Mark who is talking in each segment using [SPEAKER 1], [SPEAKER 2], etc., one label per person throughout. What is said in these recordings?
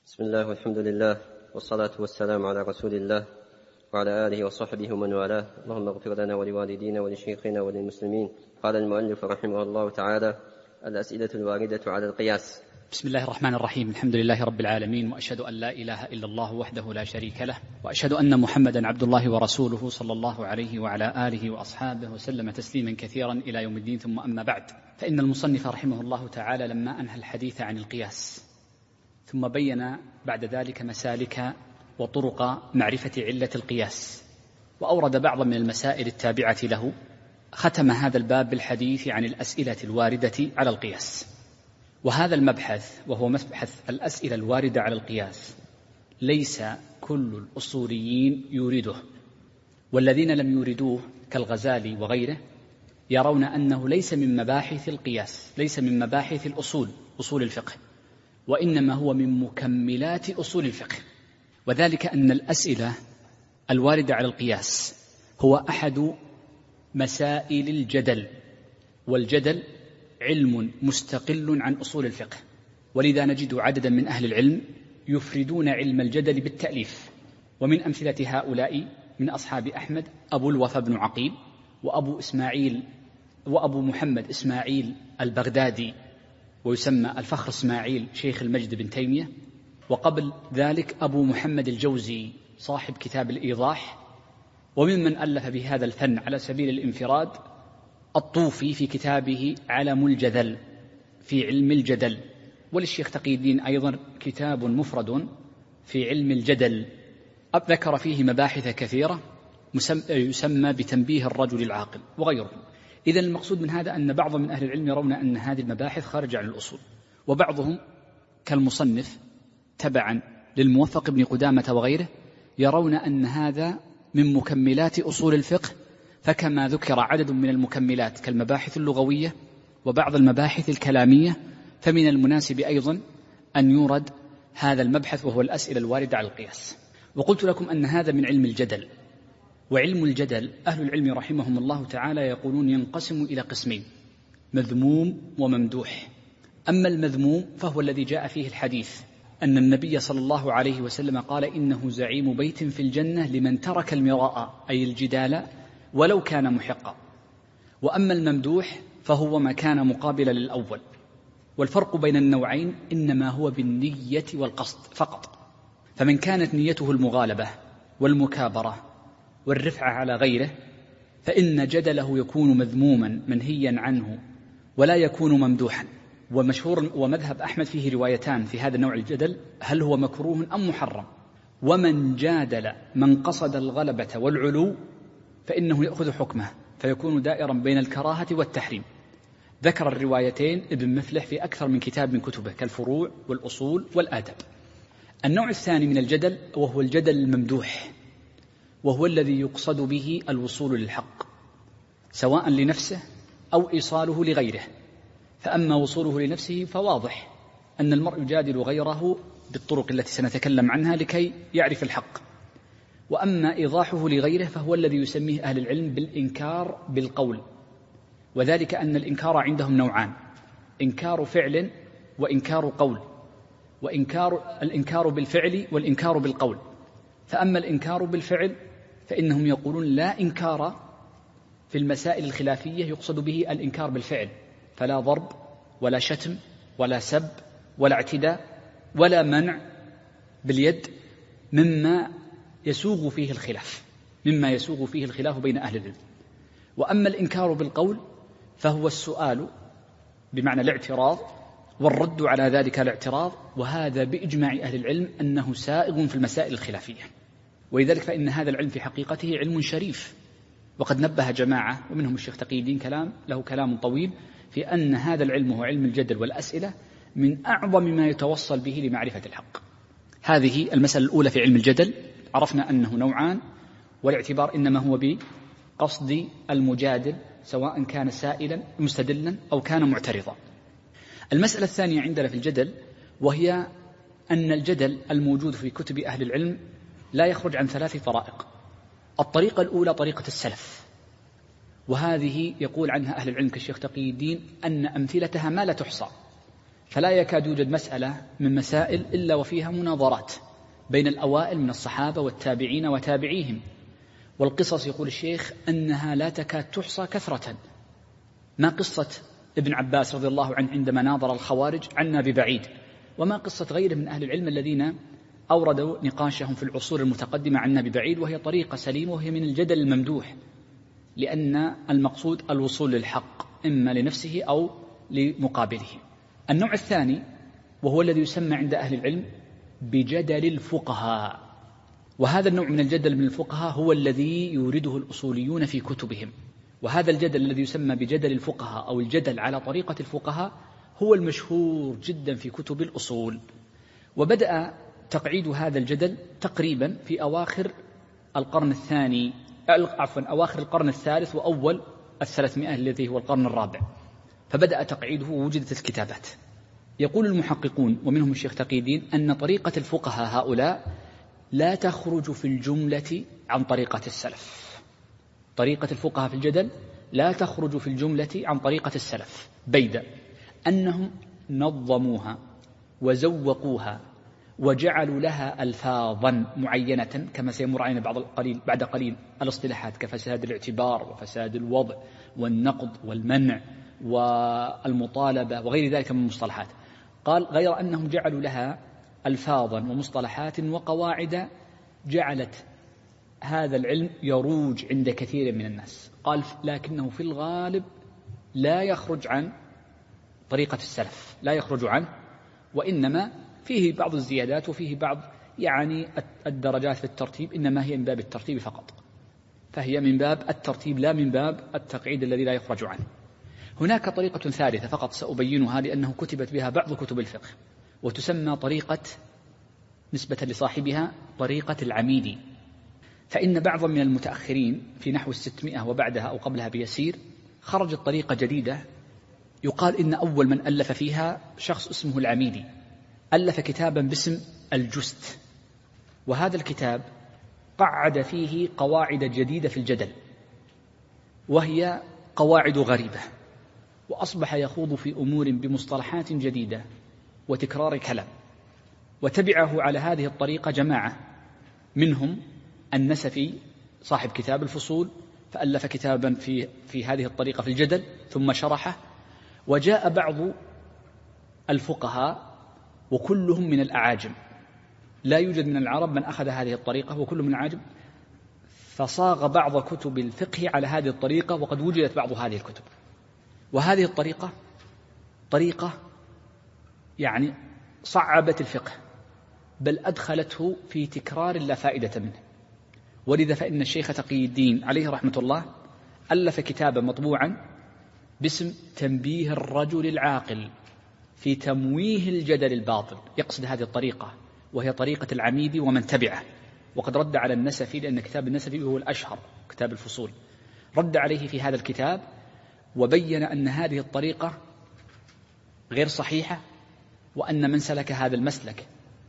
[SPEAKER 1] بسم الله والحمد لله والصلاة والسلام على رسول الله وعلى آله وصحبه ومن والاه. اللهم اغفر لنا ولوالدينا ولشيخنا وللمسلمين. قال المؤلف رحمه الله تعالى: الأسئلة الواردة على القياس.
[SPEAKER 2] بسم الله الرحمن الرحيم. الحمد لله رب العالمين، وأشهد أن لا إله إلا الله وحده لا شريك له، وأشهد أن محمدا عبد الله ورسوله صلى الله عليه وعلى آله وأصحابه وسلم تسليما كثيرا إلى يوم الدين. ثم أما بعد، فإن المصنف رحمه الله تعالى لما أنهى الحديث عن القياس ثم بين بعد ذلك مسالك وطرق معرفة علة القياس، وأورد بعض من المسائل التابعة له، ختم هذا الباب بالحديث عن الأسئلة الواردة على القياس. وهذا المبحث وهو مبحث الأسئلة الواردة على القياس ليس كل الأصوليين يورده، والذين لم يوردوه كالغزالي وغيره يرون أنه ليس من مباحث القياس، ليس من مباحث أصول الفقه، وإنما هو من مكملات أصول الفقه. وذلك أن الأسئلة الواردة على القياس هو أحد مسائل الجدل، والجدل علم مستقل عن أصول الفقه، ولذا نجد عددا من أهل العلم يفردون علم الجدل بالتأليف. ومن أمثلة هؤلاء من أصحاب أحمد أبو الوفا بن عقيل، وأبو محمد إسماعيل البغدادي، ويسمى الفخر إسماعيل شيخ المجد بن تيمية، وقبل ذلك أبو محمد الجوزي صاحب كتاب الإيضاح. وممن ألف بهذا الفن على سبيل الانفراد الطوفي في كتابه علم الجدل في علم الجدل، وللشيخ تقي الدين أيضا كتاب مفرد في علم الجدل ذكر فيه مباحث كثيرة يسمى بتنبيه الرجل العاقل وغيره. إذن المقصود من هذا أن بعض من أهل العلم يرون أن هذه المباحث خارجة عن الأصول، وبعضهم كالمصنف تبعا للموفق بن قدامة وغيره يرون أن هذا من مكملات أصول الفقه. فكما ذكر عدد من المكملات كالمباحث اللغوية وبعض المباحث الكلامية، فمن المناسب أيضا أن يورد هذا المبحث وهو الأسئلة الواردة على القياس. وقلت لكم أن هذا من علم الجدل، وعلم الجدل أهل العلم رحمهم الله تعالى يقولون ينقسم إلى قسمين: مذموم وممدوح. أما المذموم فهو الذي جاء فيه الحديث أن النبي صلى الله عليه وسلم قال: إنه زعيم بيت في الجنة لمن ترك المراء، أي الجدال، ولو كان محقا. وأما الممدوح فهو ما كان مقابلا للأول، والفرق بين النوعين إنما هو بالنية والقصد فقط. فمن كانت نيته المغالبة والمكابرة والرفعة على غيره فإن جدله يكون مذموما منهيا عنه ولا يكون ممدوحا. ومشهور ومذهب أحمد فيه روايتان في هذا النوع الجدل: هل هو مكروه أم محرم؟ ومن جادل من قصد الغلبة والعلو فإنه يأخذ حكمه، فيكون دائرا بين الكراهة والتحريم. ذكر الروايتين ابن مفلح في أكثر من كتاب من كتبه كالفروع والأصول والآداب. النوع الثاني من الجدل وهو الجدل الممدوح، وهو الذي يقصد به الوصول للحق سواء لنفسه أو إيصاله لغيره. فأما وصوله لنفسه فواضح أن المرء يجادل غيره بالطرق التي سنتكلم عنها لكي يعرف الحق. وأما إيضاحه لغيره فهو الذي يسميه أهل العلم بالإنكار بالقول، وذلك أن الإنكار عندهم نوعان: إنكار فعل وإنكار قول، الإنكار بالفعل والإنكار بالقول. فأما الإنكار بالفعل فإنهم يقولون لا إنكار في المسائل الخلافية يقصد به الإنكار بالفعل، فلا ضرب ولا شتم ولا سب ولا اعتداء ولا منع باليد مما يسوغ فيه الخلاف بين أهل العلم. وأما الإنكار بالقول فهو السؤال بمعنى الاعتراض والرد على ذلك الاعتراض، وهذا بإجماع أهل العلم أنه سائغ في المسائل الخلافية. ولذلك فإن هذا العلم في حقيقته علم شريف، وقد نبه جماعة ومنهم الشيخ تقي الدين له كلام طويل في أن هذا العلم هو علم الجدل والأسئلة من أعظم ما يتوصل به لمعرفة الحق. هذه المسألة الأولى في علم الجدل. عرفنا أنه نوعان، والاعتبار إنما هو بقصد المجادل سواء كان سائلا مستدلا أو كان معترضا. المسألة الثانية عندنا في الجدل وهي أن الجدل الموجود في كتب أهل العلم لا يخرج عن 3 طرائق. الطريقة الأولى طريقة السلف، وهذه يقول عنها أهل العلم كالشيخ تقي الدين أن أمثلتها ما لا تحصى، فلا يكاد يوجد مسألة من مسائل إلا وفيها مناظرات بين الأوائل من الصحابة والتابعين وتابعيهم. والقصص يقول الشيخ أنها لا تكاد تحصى كثرة. ما قصة ابن عباس رضي الله عنه عندما ناظر الخوارج عنا ببعيد، وما قصة غيره من أهل العلم الذين أوردوا نقاشهم في العصور المتقدمة عنا ببعيد، وهي طريقة سليمة وهي من الجدل الممدوح، لأن المقصود الوصول للحق إما لنفسه أو لمقابله. النوع الثاني وهو الذي يسمى عند أهل العلم بجدل الفقهاء، وهذا النوع من الجدل من الفقهاء هو الذي يورده الأصوليون في كتبهم. وهذا الجدل الذي يسمى بجدل الفقهاء أو الجدل على طريقة الفقهاء هو المشهور جدا في كتب الأصول. وبدأ تقعيد هذا الجدل تقريبا في أواخر القرن الثاني، أواخر القرن الثالث وأول 300 الذي هو القرن الرابع، فبدأ تقعيده ووجدت الكتابات. يقول المحققون ومنهم الشيخ تقي الدين أن طريقة الفقهاء هؤلاء لا تخرج في الجملة عن طريقة السلف. طريقة الفقهاء في الجدل لا تخرج في الجملة عن طريقة السلف، بيد أنهم نظموها وزوقوها وجعلوا لها ألفاظا معينة، كما سيمر علينا بعد قليل الاصطلاحات كفساد الاعتبار وفساد الوضع والنقض والمنع والمطالبة وغير ذلك من المصطلحات. قال غير أنهم جعلوا لها ألفاظا ومصطلحات وقواعد جعلت هذا العلم يروج عند كثير من الناس. قال لكنه في الغالب لا يخرج عن طريقة السلف، لا يخرج عنه، وإنما فيه بعض الزيادات وفيه بعض الدرجات في الترتيب، إنما هي من باب الترتيب فقط، فهي من باب الترتيب لا من باب التقعيد الذي لا يخرج عنه. هناك طريقة ثالثة فقط سأبينها لأنه كتبت بها بعض كتب الفقه، وتسمى طريقة نسبة لصاحبها طريقة العميدي. فإن بعضا من المتأخرين في نحو 600 وبعدها أو قبلها بيسير خرجت طريقة جديدة يقال إن أول من ألف فيها شخص اسمه العميدي، ألف كتابا باسم الجست، وهذا الكتاب قعد فيه قواعد جديدة في الجدل، وهي قواعد غريبة، وأصبح يخوض في أمور بمصطلحات جديدة وتكرار كلام. وتبعه على هذه الطريقة جماعة، منهم النسفي صاحب كتاب الفصول، فألف كتابا في هذه الطريقة في الجدل ثم شرحه. وجاء بعض الفقهاء وكلهم من الأعاجم، لا يوجد من العرب من أخذ هذه الطريقة، وكل من الأعاجم، فصاغ بعض كتب الفقه على هذه الطريقة، وقد وجدت بعض هذه الكتب. وهذه الطريقة طريقة صعبت الفقه، بل أدخلته في تكرار لا فائدة منه. ولذا فإن الشيخ تقي الدين عليه رحمة الله ألف كتابا مطبوعا باسم تنبيه الرجل العاقل في تمويه الجدل الباطل، يقصد هذه الطريقة وهي طريقة العميدي ومن تبعه. وقد رد على النسفي، لأن كتاب النسفي هو الأشهر، كتاب الفصول، رد عليه في هذا الكتاب وبين أن هذه الطريقة غير صحيحة، وأن من سلك هذا المسلك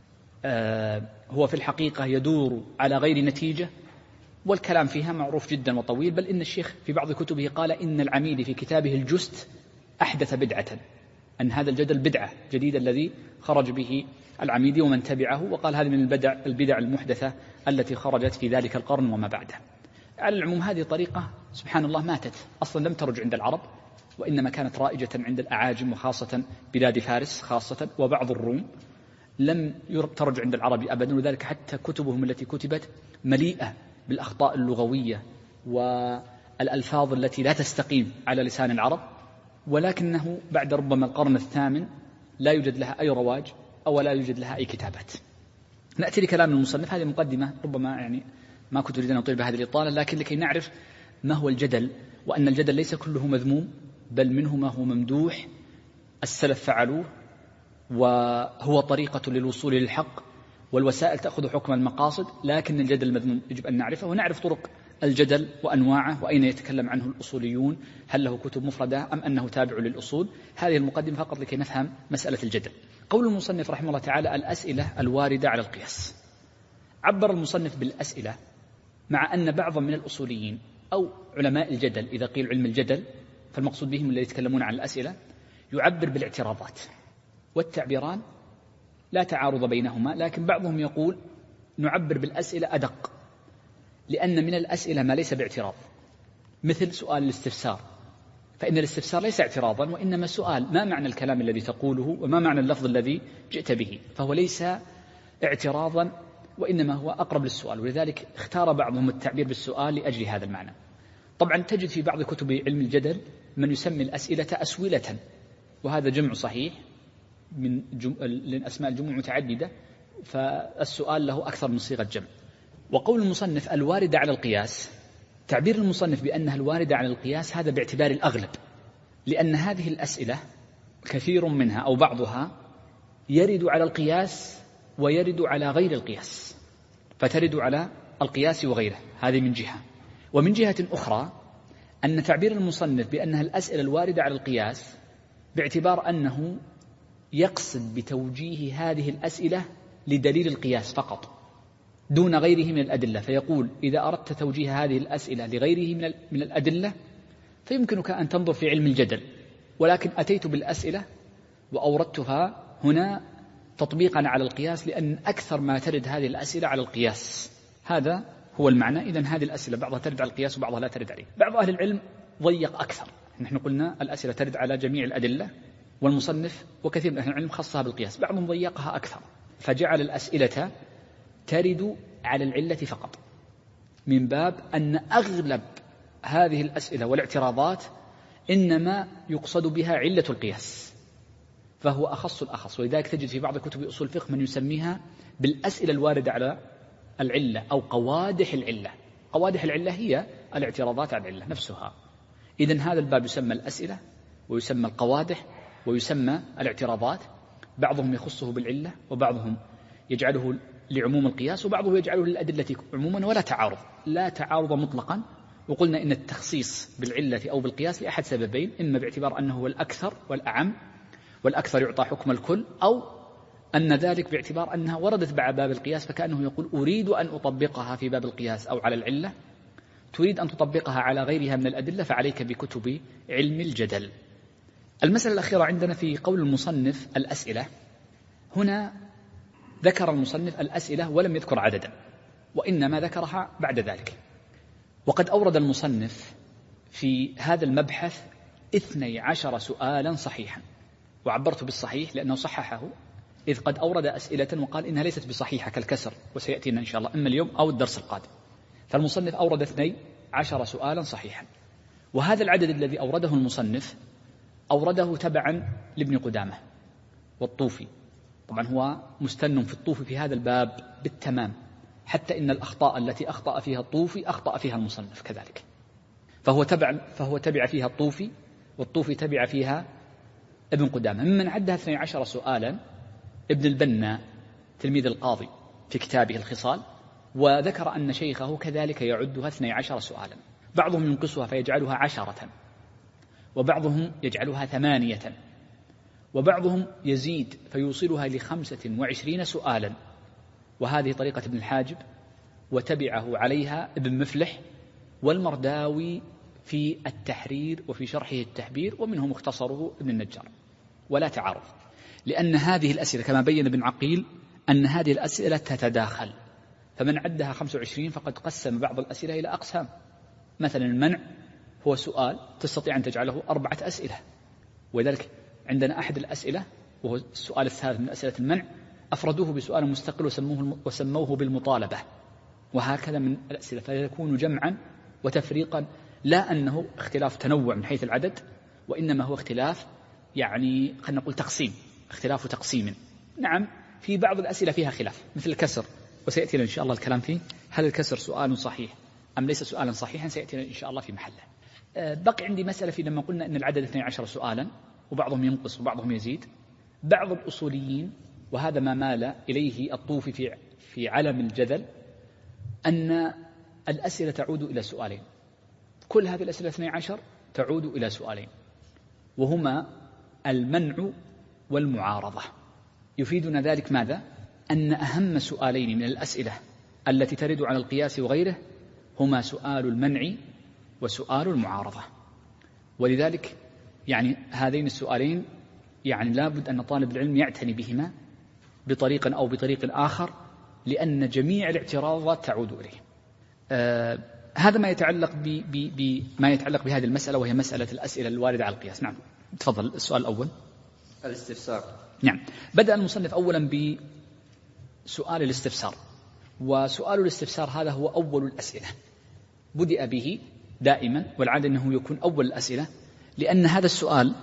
[SPEAKER 2] هو في الحقيقة يدور على غير نتيجة، والكلام فيها معروف جدا وطويل. بل إن الشيخ في بعض كتبه قال إن العميدي في كتابه الجست أحدث بدعة، أن هذا الجدل بدعة جديدة الذي خرج به العميدي ومن تبعه، وقال هذه من البدع المحدثة التي خرجت في ذلك القرن وما بعده. على العموم هذه طريقة سبحان الله ماتت أصلا، لم ترج عند العرب، وإنما كانت رائجة عند الأعاجم، وخاصة بلاد فارس خاصة وبعض الروم، لم ترج عند العرب أبدا. وذلك حتى كتبهم التي كتبت مليئة بالأخطاء اللغوية والألفاظ التي لا تستقيم على لسان العرب، ولكنه بعد ربما القرن الثامن لا يوجد لها أي رواج أو لا يوجد لها أي كتابات. نأتي لكلام المصنف. هذه مقدمة ربما ما كنت أريد أن أطيل بهذه الإطالة، لكن لكي نعرف ما هو الجدل، وأن الجدل ليس كله مذموم، بل منه ما هو ممدوح، السلف فعلوه، وهو طريقة للوصول للحق، والوسائل تأخذ حكم المقاصد. لكن الجدل المذموم يجب أن نعرفه، ونعرف طرق الجدل وأنواعه، وأين يتكلم عنه الأصوليون، هل له كتب مفردة أم أنه تابع للأصول. هذه المقدمة فقط لكي نفهم مسألة الجدل. قول المصنف رحمه الله تعالى: الأسئلة الواردة على القياس. عبر المصنف بالأسئلة، مع أن بعضا من الأصوليين أو علماء الجدل، إذا قيل علم الجدل فالمقصود بهم الذين يتكلمون عن الأسئلة، يعبر بالاعتراضات. والتعبيران لا تعارض بينهما، لكن بعضهم يقول نعبر بالأسئلة أدق، لأن من الأسئلة ما ليس باعتراض، مثل سؤال الاستفسار، فإن الاستفسار ليس اعتراضا وإنما سؤال: ما معنى الكلام الذي تقوله وما معنى اللفظ الذي جئت به، فهو ليس اعتراضا وإنما هو أقرب للسؤال، ولذلك اختار بعضهم التعبير بالسؤال لأجل هذا المعنى. طبعا تجد في بعض كتب علم الجدل من يسمي الأسئلة أسولة، وهذا جمع صحيح من أسماء الجموع متعددة، فالسؤال له أكثر من صيغة جمع. وقول المصنف الواردة على القياس، تعبير المصنف بأنها الواردة على القياس هذا باعتبار الأغلب، لأن هذه الأسئلة كثير منها أو بعضها يرد على القياس ويرد على غير القياس، فترد على القياس وغيره، هذه من جهة. ومن جهة أخرى أن تعبير المصنف بأنها الأسئلة الواردة على القياس باعتبار أنه يقصد بتوجيه هذه الأسئلة لدليل القياس فقط دون غيره من الأدلة، فيقول إذا أردت توجيه هذه الأسئلة لغيره من الأدلة فيمكنك أن تنظر في علم الجدل، ولكن أتيت بالأسئلة وأوردتها هنا تطبيقا على القياس، لأن أكثر ما ترد هذه الأسئلة على القياس، هذا هو المعنى. إذن هذه الأسئلة بعضها ترد على القياس وبعضها لا ترد عليه. بعض أهل العلم ضيق أكثر، نحن قلنا الأسئلة ترد على جميع الأدلة، والمصنف وكثير من أهل العلم خصها بالقياس، بعضهم ضيقها أكثر فجعل الأسئلة ترد على العلة فقط، من باب أن أغلب هذه الأسئلة والاعتراضات إنما يقصد بها علة القياس، فهو أخص الأخص. ولذلك تجد في بعض كتب أصول الفقه من يسميها بالأسئلة الواردة على العلة أو قوادح العلة. قوادح العلة هي الاعتراضات على العلة نفسها. إذن هذا الباب يسمى الأسئلة ويسمى القوادح ويسمى الاعتراضات، بعضهم يخصه بالعلة وبعضهم يجعله لعموم القياس وبعضه يجعله للأدلة عموما، ولا تعارض، لا تعارض مطلقا. وقلنا إن التخصيص بالعلة أو بالقياس لأحد سببين: إما باعتبار أنه هو الأكثر والأعم والأكثر يعطى حكم الكل، أو أن ذلك باعتبار أنها وردت بعد باب القياس، فكأنه يقول أريد أن أطبقها في باب القياس أو على العلة، تريد أن تطبقها على غيرها من الأدلة فعليك بكتب علم الجدل. المسألة الأخيرة عندنا في قول المصنف الأسئلة، هنا ذكر المصنف الأسئلة ولم يذكر عددا، وإنما ذكرها بعد ذلك. وقد أورد المصنف في هذا المبحث 12 سؤالا صحيحا، وعبرت بالصحيح لأنه صححه، إذ قد أورد أسئلة وقال إنها ليست بصحيحة كالكسر، وسيأتينا إن شاء الله إما اليوم أو الدرس القادم. فالمصنف أورد 12 سؤالا صحيحا، وهذا العدد الذي أورده المصنف أورده تبعا لابن قدامة والطوفي. طبعا هو مستن في الطوفي في هذا الباب بالتمام، حتى إن الأخطاء التي أخطأ فيها الطوفي أخطأ فيها المصنف كذلك، فهو تبع فيها الطوفي، والطوفي تبع فيها ابن قدامة. ممن عدها 12 سؤالا ابن البنا تلميذ القاضي في كتابه الخصال، وذكر أن شيخه كذلك يعدها 12 سؤالا، بعضهم ينقصها فيجعلها 10، وبعضهم يجعلها 8، وبعضهم يزيد فيوصلها ل25 سؤالا، وهذه طريقة ابن الحاجب، وتبعه عليها ابن مفلح والمرداوي في التحرير وفي شرحه التحبير، ومنه مختصره ابن النجار. ولا تعارض، لأن هذه الأسئلة كما بين ابن عقيل أن هذه الأسئلة تتداخل، فمن عدها 25 فقد قسم بعض الأسئلة إلى أقسام. مثلا المنع هو سؤال تستطيع أن تجعله 4 أسئلة، ولذلك عندنا أحد الأسئلة وهو السؤال الثالث من أسئلة المنع أفردوه بسؤال مستقل وسموه بالمطالبة، وهكذا من الأسئلة، فيكون جمعا وتفريقا، لا أنه اختلاف تنوع من حيث العدد، وإنما هو اختلاف يعني خلينا نقول تقسيم، اختلاف تقسيم. نعم في بعض الأسئلة فيها خلاف مثل الكسر، وسيأتينا إن شاء الله الكلام فيه، هل الكسر سؤال صحيح أم ليس سؤالا صحيحا، سيأتينا إن شاء الله في محله. بقي عندي مسألة في لما قلنا أن العدد 12 سؤالا وبعضهم ينقص وبعضهم يزيد. بعض الأصوليين، وهذا ما مال إليه الطوفي في علم الجدل، أن الأسئلة تعود إلى سؤالين، كل هذه الأسئلة 12 تعود إلى سؤالين، وهما المنع والمعارضة. يفيدنا ذلك ماذا؟ أن أهم سؤالين من الأسئلة التي ترد على القياس وغيره هما سؤال المنع وسؤال المعارضة. ولذلك يعني هذين السؤالين يعني لابد أن طالب العلم يعتني بهما بطريق أو بطريق آخر، لأن جميع الاعتراضات تعود إليه. هذا ما يتعلق بما يتعلق بهذه المسألة، وهي مسألة الأسئلة الواردة على القياس. نعم، تفضل. السؤال الأول
[SPEAKER 1] الاستفسار.
[SPEAKER 2] نعم، بدأ المصنف أولا بسؤال الاستفسار، وسؤال الاستفسار هذا هو أول الأسئلة، بدأ به دائما، والعادة أنه يكون أول الأسئلة، لأن هذا السؤال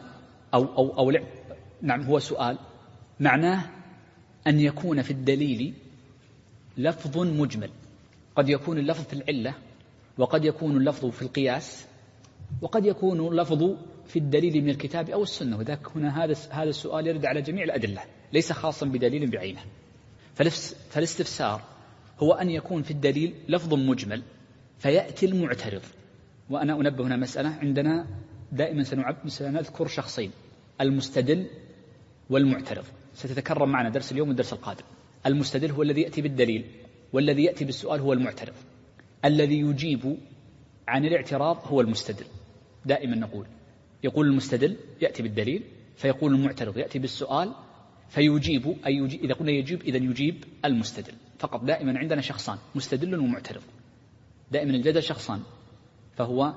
[SPEAKER 2] نعم هو سؤال معناه أن يكون في الدليل لفظ مجمل. قد يكون اللفظ في العلة، وقد يكون اللفظ في القياس، وقد يكون اللفظ في الدليل من الكتاب أو السنة، وذاك هنا هذا السؤال يرد على جميع الأدلة، ليس خاصا بدليل بعينه. فالاستفسار هو أن يكون في الدليل لفظ مجمل فيأتي المعترض. وأنا أنبه هنا مسألة، عندنا دائما سنذكر شخصين، المستدل والمعترض، ستتكرر معنا درس اليوم والدرس القادم. المستدل هو الذي يأتي بالدليل، والذي يأتي بالسؤال هو المعترض. الذي يجيب عن الاعتراض هو المستدل. دائما نقول، يقول المستدل يأتي بالدليل، فيقول المعترض يأتي بالسؤال فيجيب، إذا قلنا يجيب إذن يجيب المستدل فقط. دائما عندنا شخصان، مستدل ومعترض، دائما الجدل شخصان، فهو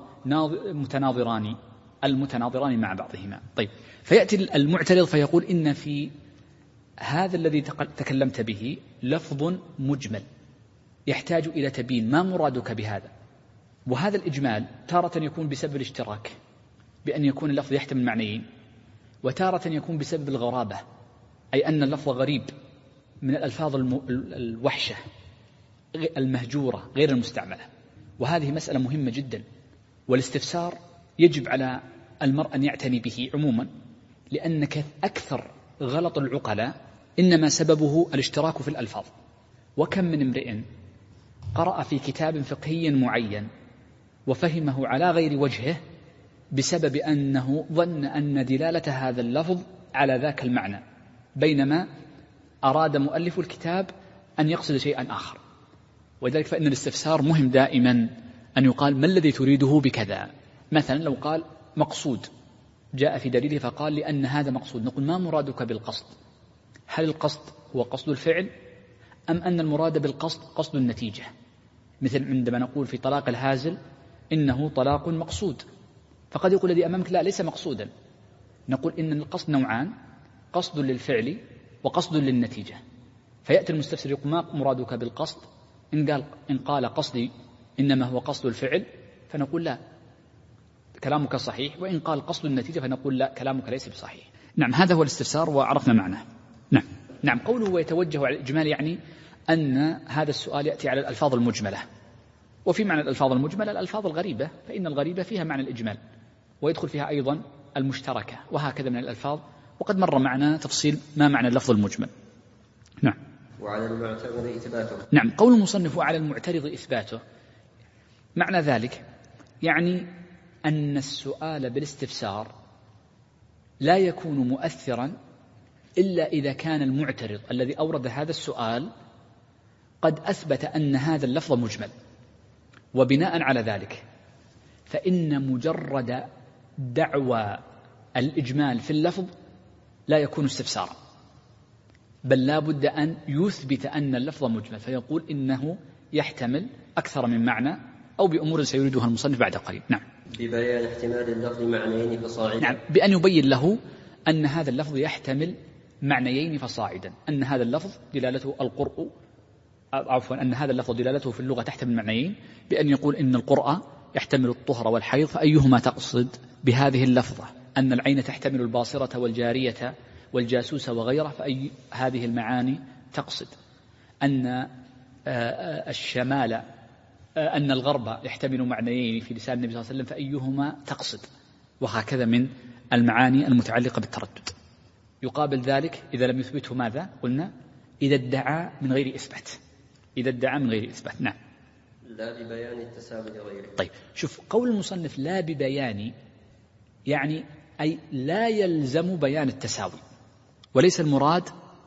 [SPEAKER 2] المتناظران مع بعضهما. طيب، فيأتي المعترض فيقول إن في هذا الذي تكلمت به لفظ مجمل يحتاج إلى تبيين، ما مرادك بهذا؟ وهذا الإجمال تارة يكون بسبب الاشتراك، بأن يكون اللفظ يحتمل معنيين، وتارة يكون بسبب الغرابة، أي أن اللفظ غريب من الألفاظ الوحشة المهجورة غير المستعملة. وهذه مسألة مهمة جدا، والاستفسار يجب على المرء أن يعتني به عموما، لأن أكثر غلط العقلاء إنما سببه الاشتراك في الألفاظ. وكم من امرئ قرأ في كتاب فقهي معين وفهمه على غير وجهه بسبب أنه ظن أن دلالة هذا اللفظ على ذاك المعنى، بينما أراد مؤلف الكتاب أن يقصد شيئا آخر. ولذلك فإن الاستفسار مهم دائما، أن يقال ما الذي تريده بكذا. مثلا لو قال مقصود، جاء في دليله فقال لأن هذا مقصود، نقول ما مرادك بالقصد؟ هل القصد هو قصد الفعل، أم أن المراد بالقصد قصد النتيجة؟ مثل عندما نقول في طلاق الهازل إنه طلاق مقصود، فقد يقول الذي أمامك لا، ليس مقصودا. نقول إن القصد نوعان، قصد للفعل وقصد للنتيجة. فيأتي المستفسر يقول ما مرادك بالقصد؟ إن قال قصدي إنما هو قصد الفعل فنقول لا، كلامك صحيح. وإن قال قصد النتيجة فنقول لا، كلامك ليس بصحيح. نعم، هذا هو الاستفسار وعرفنا معناه. نعم، قوله ويتوجه على الإجمال يعني أن هذا السؤال يأتي على الألفاظ المجملة. وفي معنى الألفاظ المجملة الألفاظ الغريبة، فإن الغريبة فيها معنى الإجمال، ويدخل فيها أيضا المشتركة، وهكذا من الألفاظ. وقد مر معنا تفصيل ما معنى اللفظ المجمل. نعم.
[SPEAKER 1] وعلى المعترض إثباته.
[SPEAKER 2] نعم، قول المصنف وعلى المعترض إثباته، معنى ذلك يعني أن السؤال بالاستفسار لا يكون مؤثرا إلا إذا كان المعترض الذي أورد هذا السؤال قد أثبت أن هذا اللفظ مجمل. وبناء على ذلك فإن مجرد دعوى الإجمال في اللفظ لا يكون استفسارا، بل لا بد أن يثبت أن اللفظ مجمل، فيقول إنه يحتمل أكثر من معنى، أو بأمور سيريدها المصنف بعد قليل. نعم.
[SPEAKER 1] ببيان احتمال اللفظ معنيين فصاعدا.
[SPEAKER 2] نعم، بأن يبين له أن هذا اللفظ يحتمل معنيين فصاعدا، أن هذا اللفظ دلالته القرء، أن هذا اللفظ دلالته في اللغة تحتمل معنيين، بأن يقول إن القرء يحتمل الطهر والحيض، فأيهما تقصد بهذه اللفظة؟ أن العين تحتمل الباصرة والجارية والجاسوس وغيره، فأي هذه المعاني تقصد؟ أن الشمال، أن الغرب يحتمل معنيين في لسان النبي صلى الله عليه وسلم، فأيهما تقصد؟ وهكذا من المعاني المتعلقة بالتردد. يقابل ذلك إذا لم يثبته ماذا قلنا؟ إذا ادعى من غير إثبات. نعم.
[SPEAKER 1] لا ببيان التساوي لغيره.
[SPEAKER 2] طيب، شوف قول المصنف لا ببيان، يعني أي لا يلزم بيان التساوي، وليس المراد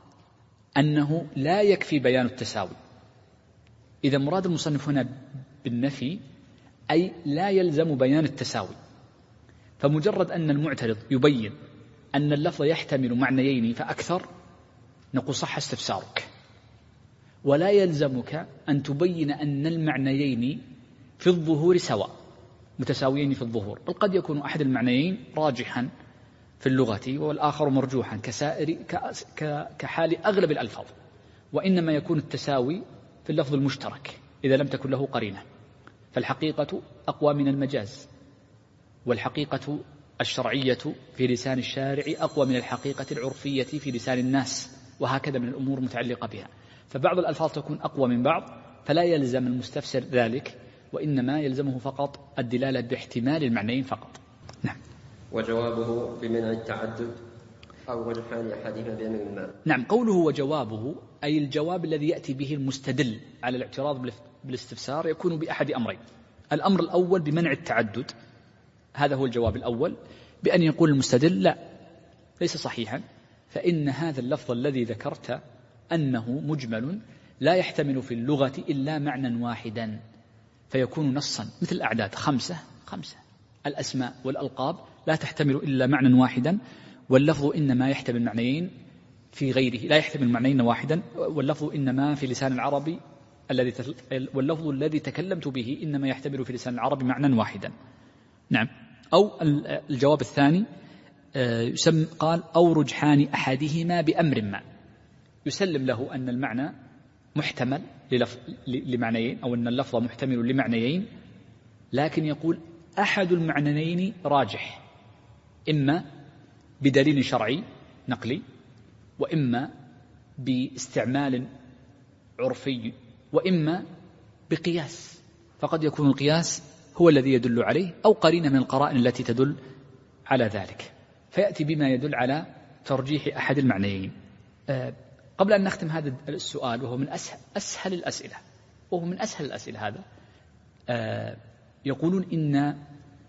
[SPEAKER 2] أنه لا يكفي بيان التساوي. إذا مراد المصنف هنا بالنفي أي لا يلزم بيان التساوي، فمجرد أن المعترض يبين أن اللفظ يحتمل معنيين فأكثر نقول صح استفسارك، ولا يلزمك أن تبين أن المعنيين في الظهور سواء متساويين في الظهور، بل قد يكون أحد المعنيين راجحا في اللغة والآخر مرجوحا كحال أغلب الألفاظ، وإنما يكون التساوي في اللفظ المشترك إذا لم تكن له قرينة، فالحقيقة أقوى من المجاز، والحقيقة الشرعية في لسان الشارع أقوى من الحقيقة العرفية في لسان الناس، وهكذا من الأمور المتعلقة بها. فبعض الألفاظ تكون أقوى من بعض، فلا يلزم المستفسر ذلك، وإنما يلزمه فقط الدلالة باحتمال المعنيين فقط. نعم.
[SPEAKER 1] وجوابه بمنع التعدد أو رجحان أحدهما بأمر ما.
[SPEAKER 2] نعم، قوله وجوابه أي الجواب الذي يأتي به المستدل على الاعتراض بالاستفسار يكون بأحد أمرين. الأمر الأول بمنع التعدد، هذا هو الجواب الأول، بأن يقول المستدل لا ليس صحيحا، فإن هذا اللفظ الذي ذكرت أنه مجمل لا يحتمل في اللغة إلا معنى واحدا، فيكون نصا مثل الأعداد 5 الأسماء والألقاب لا تحتمل إلا معنى واحدا، واللفظ إنما يحتمل معنيين في غيره، لا يحتمل معنيين واحدا، واللفظ إنما في لسان العربي واللفظ الذي تكلمت به إنما يحتمل في لسان العربي معنى واحدا. نعم. أو الجواب الثاني قال أو رجحان أحدهما بأمر ما، يسلم له أن المعنى محتمل لمعنيين، أو أن اللفظ محتمل لمعنيين، لكن يقول أحد المعنيين راجح، إما بدليل شرعي نقلي، وإما باستعمال عرفي، وإما بقياس، فقد يكون القياس هو الذي يدل عليه أو قرينة من القرائن التي تدل على ذلك، فيأتي بما يدل على ترجيح أحد المعنيين. قبل أن نختم هذا السؤال، وهو من أسهل الأسئلة هذا، يقولون إن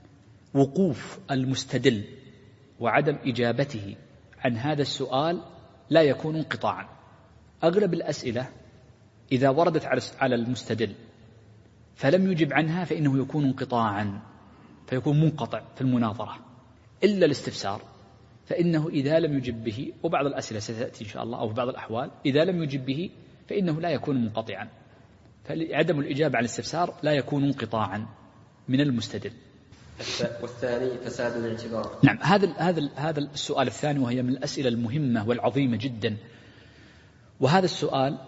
[SPEAKER 2] وقوف المستدل وعدم إجابته عن هذا السؤال لا يكون انقطاعا. أغلب الأسئلة إذا وردت على المستدل فلم يجب عنها فإنه يكون انقطاعا، فيكون منقطع في المناظرة، إلا الاستفسار، فإنه إذا لم يجب به، وبعض الأسئلة ستأتي إن شاء الله، أو في بعض الأحوال إذا لم يجب به فإنه لا يكون منقطعا، فعدم الإجابة عن الاستفسار لا يكون انقطاعا من المستدل.
[SPEAKER 1] والثاني فساد الاعتبار.
[SPEAKER 2] نعم، هذا السؤال الثاني، وهي من الأسئلة المهمة والعظيمة جدا، وهذا السؤال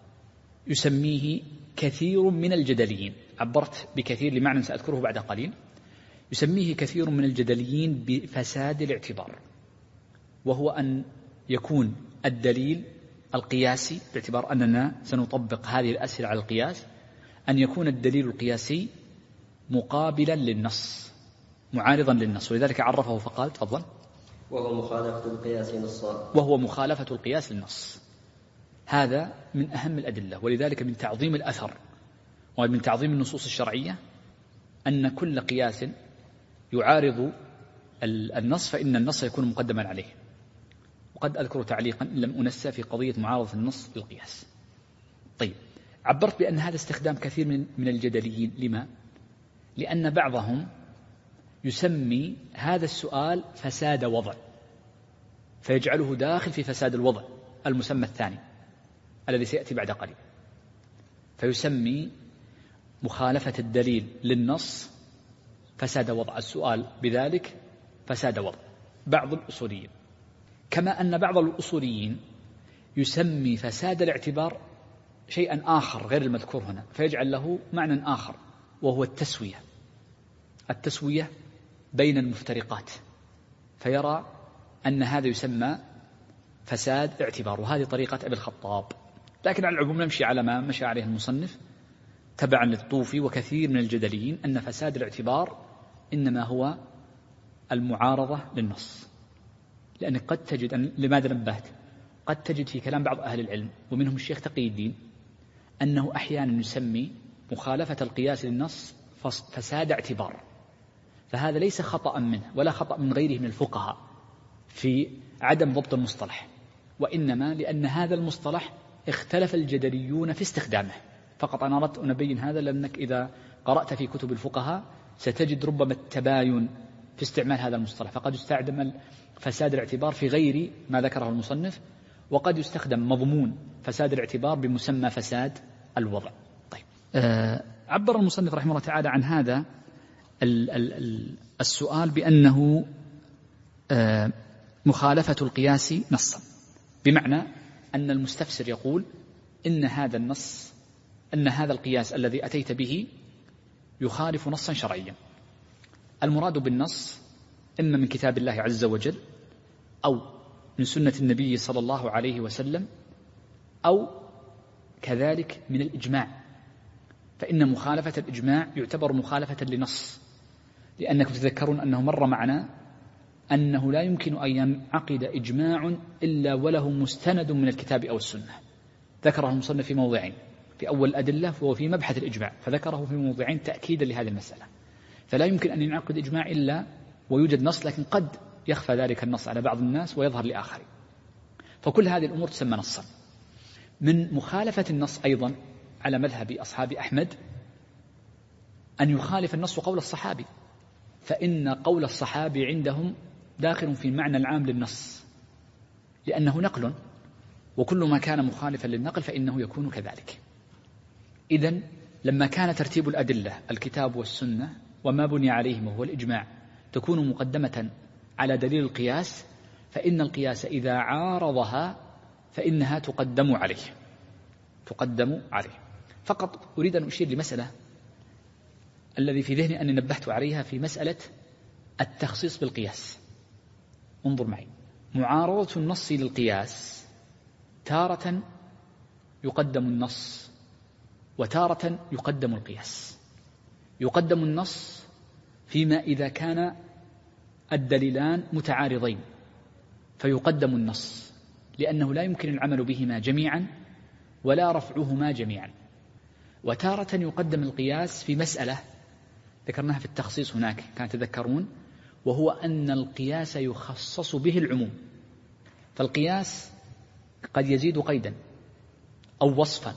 [SPEAKER 2] يسميه كثير من الجدليين، عبرت بكثير لمعنى سأذكره بعد قليل، يسميه كثير من الجدليين بفساد الاعتبار، وهو أن يكون الدليل القياسي، باعتبار أننا سنطبق هذه الأسئلة على القياس، أن يكون الدليل القياسي مقابلا للنص معارضا للنص، ولذلك عرفه فقال تفضل
[SPEAKER 1] وهو مخالفة القياس نصا،
[SPEAKER 2] وهو مخالفة القياس للنص. هذا من أهم الأدلة، ولذلك من تعظيم الأثر ومن تعظيم النصوص الشرعية أن كل قياس يعارض النص فإن النص يكون مقدما عليه. وقد أذكر تعليقا لم أنسى في قضية معارضة النص للقياس. طيب، عبرت بأن هذا استخدام كثير من الجدليين. لما؟ لأن بعضهم يسمي هذا السؤال فساد وضع، فيجعله داخل في فساد الوضع المسمى الثاني الذي سيأتي بعد قليل، فيسمي مخالفة الدليل للنص فساد وضع، السؤال بذلك فساد وضع. بعض الأصوليين، كما أن بعض الأصوليين يسمي فساد الاعتبار شيئا آخر غير المذكور هنا، فيجعل له معنى آخر، وهو التسوية بين المفترقات، فيرى أن هذا يسمى فساد اعتبار، وهذه طريقة أبي الخطاب. لكن على العموم نمشي على ما مشى عليه المصنف تبعا للطوفي وكثير من الجدليين، أن فساد الاعتبار إنما هو المعارضة للنص. لأنك قد تجد لماذا نبهت؟ قد تجد في كلام بعض أهل العلم ومنهم الشيخ تقي الدين أنه أحيانا يسمي مخالفة القياس للنص فساد اعتبار، فهذا ليس خطأ منه ولا خطأ من غيره من الفقهاء في عدم ضبط المصطلح، وإنما لأن هذا المصطلح اختلف الجدليون في استخدامه. فقط أنا أردت أن أبين هذا، لأنك إذا قرأت في كتب الفقهاء ستجد ربما التباين في استعمال هذا المصطلح، فقد يستخدم فساد الاعتبار في غير ما ذكره المصنف، وقد يستخدم مضمون فساد الاعتبار بمسمى فساد الوضع. طيب، عبر المصنف رحمه الله تعالى عن هذا السؤال بأنه مخالفة القياس نصا، بمعنى أن المستفسر يقول إن هذا النص، أن هذا القياس الذي أتيت به يخالف نصا شرعيا. المراد بالنص إما من كتاب الله عز وجل أو من سنة النبي صلى الله عليه وسلم أو كذلك من الإجماع، فإن مخالفة الإجماع يعتبر مخالفة لنص، لأنكم تذكرون أنه مر معنا أنه لا يمكن أن ينعقد إجماع إلا وله مستند من الكتاب أو السنة. ذكره المصنف في موضعين، في أول الأدلة وفي مبحث الإجماع، فذكره في موضعين تأكيدا لهذه المسألة. فلا يمكن أن ينعقد إجماع إلا ويوجد نص، لكن قد يخفى ذلك النص على بعض الناس ويظهر لآخرين، فكل هذه الأمور تسمى نصا. من مخالفة النص أيضا على مذهب أصحاب أحمد أن يخالف النص قول الصحابي، فإن قول الصحابي عندهم داخل في معنى العام للنص، لأنه نقل، وكل ما كان مخالفا للنقل فإنه يكون كذلك. إذن لما كان ترتيب الأدلة الكتاب والسنة وما بني عليهم وهو الإجماع تكون مقدمة على دليل القياس، فإن القياس إذا عارضها فإنها تقدم عليه. فقط أريد أن أشير لمسألة الذي في ذهني أني نبهت عليها في مسألة التخصيص بالقياس. انظر معي، معارضة النص للقياس تارة يقدم النص وتارة يقدم القياس. يقدم النص فيما إذا كان الدليلان متعارضين فيقدم النص، لأنه لا يمكن العمل بهما جميعا ولا رفعهما جميعا. وتارة يقدم القياس في مسألة ذكرناها في التخصيص هناك، كان تذكرون، وهو أن القياس يخصص به العموم. فالقياس قد يزيد قيدا أو وصفا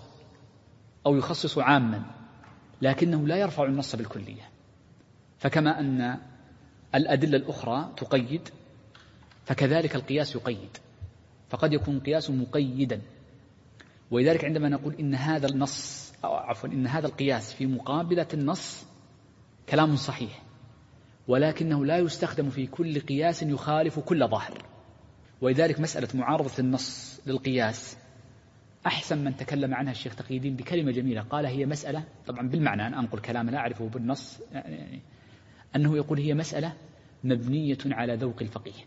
[SPEAKER 2] أو يخصص عاما، لكنه لا يرفع النص بالكلية. فكما أن الأدلة الأخرى تقيد فكذلك القياس يقيد، فقد يكون القياس مقيدا. ولذلك عندما نقول إن هذا النص إن هذا القياس في مقابلة النص كلام صحيح، ولكنه لا يستخدم في كل قياس يخالف كل ظاهر. ولذلك مسألة معارضة النص للقياس أحسن من تكلم عنها الشيخ تقي الدين بكلمة جميلة، قال هي مسألة، طبعا بالمعنى أنا أنقل كلام لا أعرفه بالنص، يعني أنه يقول هي مسألة مبنية على ذوق الفقيه،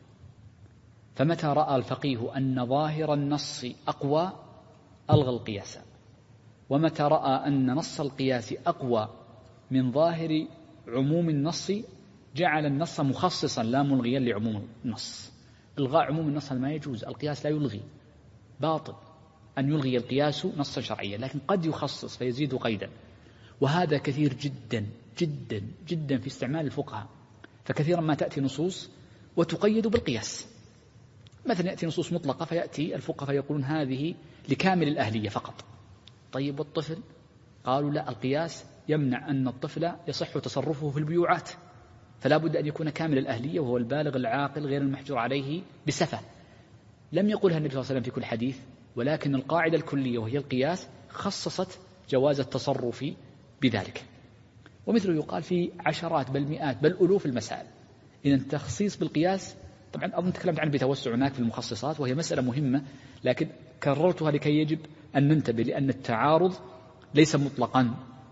[SPEAKER 2] فمتى رأى الفقيه أن ظاهر النص أقوى ألغى القياس، ومتى رأى أن نص القياس أقوى من ظاهر عموم النص جعل النص مخصصا لا ملغيا لعموم النص. إلغاء عموم النص ما يجوز، القياس لا يلغي، باطل أن يلغي القياس نصا شرعيا، لكن قد يخصص فيزيد قيدا، وهذا كثير جدا جدا جدا في استعمال الفقهاء. فكثيرا ما تأتي نصوص وتقيد بالقياس، مثلا يأتي نصوص مطلقة فيأتي الفقهاء فيقولون هذه لكامل الأهلية فقط. طيب والطفل؟ قالوا لا، القياس يمنع أن الطفل يصح تصرفه في البيوعات، فلا بد أن يكون كامل الأهلية وهو البالغ العاقل غير المحجور عليه بسفة. لم يقولها النبي صلى الله عليه وسلم في كل حديث، ولكن القاعدة الكلية وهي القياس خصصت جواز التصرف بذلك. ومثله يقال في عشرات بل مئات بل ألوف المسائل. إذن التخصيص بالقياس، طبعا أظن تكلمت عنه بتوسع هناك في المخصصات، وهي مسألة مهمة، لكن كررتها لكي يجب أن ننتبه، لأن التعارض ليس مطلقا،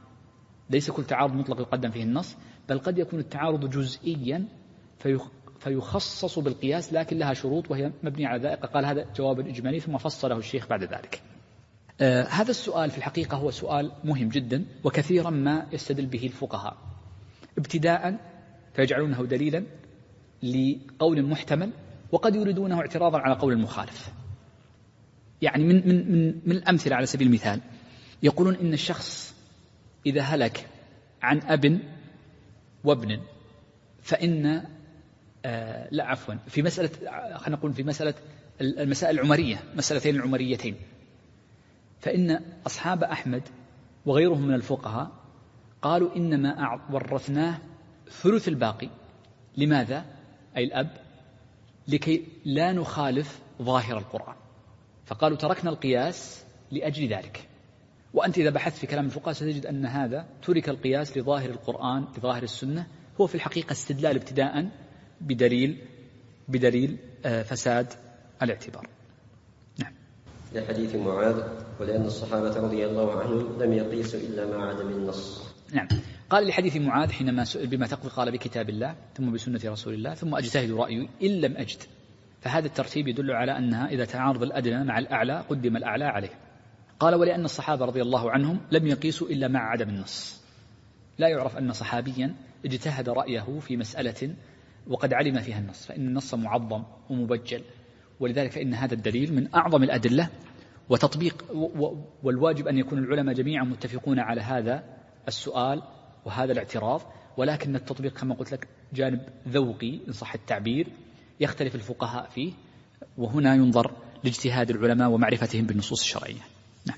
[SPEAKER 2] ليس كل تعارض مطلق يقدم فيه النص، بل قد يكون التعارض جزئيا فيخصص بالقياس، لكن لها شروط وهي مبنية على ذلك. قال هذا جواب إجمالي ثم فصله الشيخ بعد ذلك. هذا السؤال في الحقيقة هو سؤال مهم جدا، وكثيرا ما يستدل به الفقهاء ابتداء فيجعلونه دليلا لقول محتمل، وقد يريدونه اعتراضا على قول المخالف. يعني من الأمثلة على سبيل المثال يقولون إن الشخص إذا هلك عن أب وابن فإن لا عفوا في مسألة، خلينا نقول في مسألة المسائل العمرية، مسألتين العمريتين، فإن أصحاب أحمد وغيرهم من الفقهاء قالوا إنما ورثناه ثلث الباقي لماذا؟ أي الأب لكي لا نخالف ظاهر القرآن، فقالوا تركنا القياس لأجل ذلك. وأنت إذا بحثت في كلام الفقهاء ستجد أن هذا ترك القياس لظاهر القرآن لظاهر السنة، هو في الحقيقة استدلال ابتداء بدليل فساد الاعتبار. نعم.
[SPEAKER 1] لحديث معاذ ولأن الصحابة رضي الله عنهم لم يقيسوا إلا ما عدم النص.
[SPEAKER 2] نعم. قال لحديث معاذ حينما سئل بما تقضي قال بكتاب الله ثم بسنة رسول الله ثم أجتهد رأيي إن لم أجد. فهذا الترتيب يدل على أنها إذا تعارض الأدنى مع الأعلى قدم الأعلى عليه. قال ولأن الصحابة رضي الله عنهم لم يقيسوا إلا مع عدم النص. لا يعرف أن صحابيا اجتهد رأيه في مسألة وقد علم فيها النص، فإن النص معظم ومبجل، ولذلك فإن هذا الدليل من أعظم الأدلة وتطبيق، والواجب أن يكون العلماء جميعا متفقون على هذا السؤال وهذا الاعتراض، ولكن التطبيق كما قلت لك جانب ذوقي إن صح التعبير يختلف الفقهاء فيه، وهنا ينظر لاجتهاد العلماء ومعرفتهم بالنصوص الشرعية. نعم.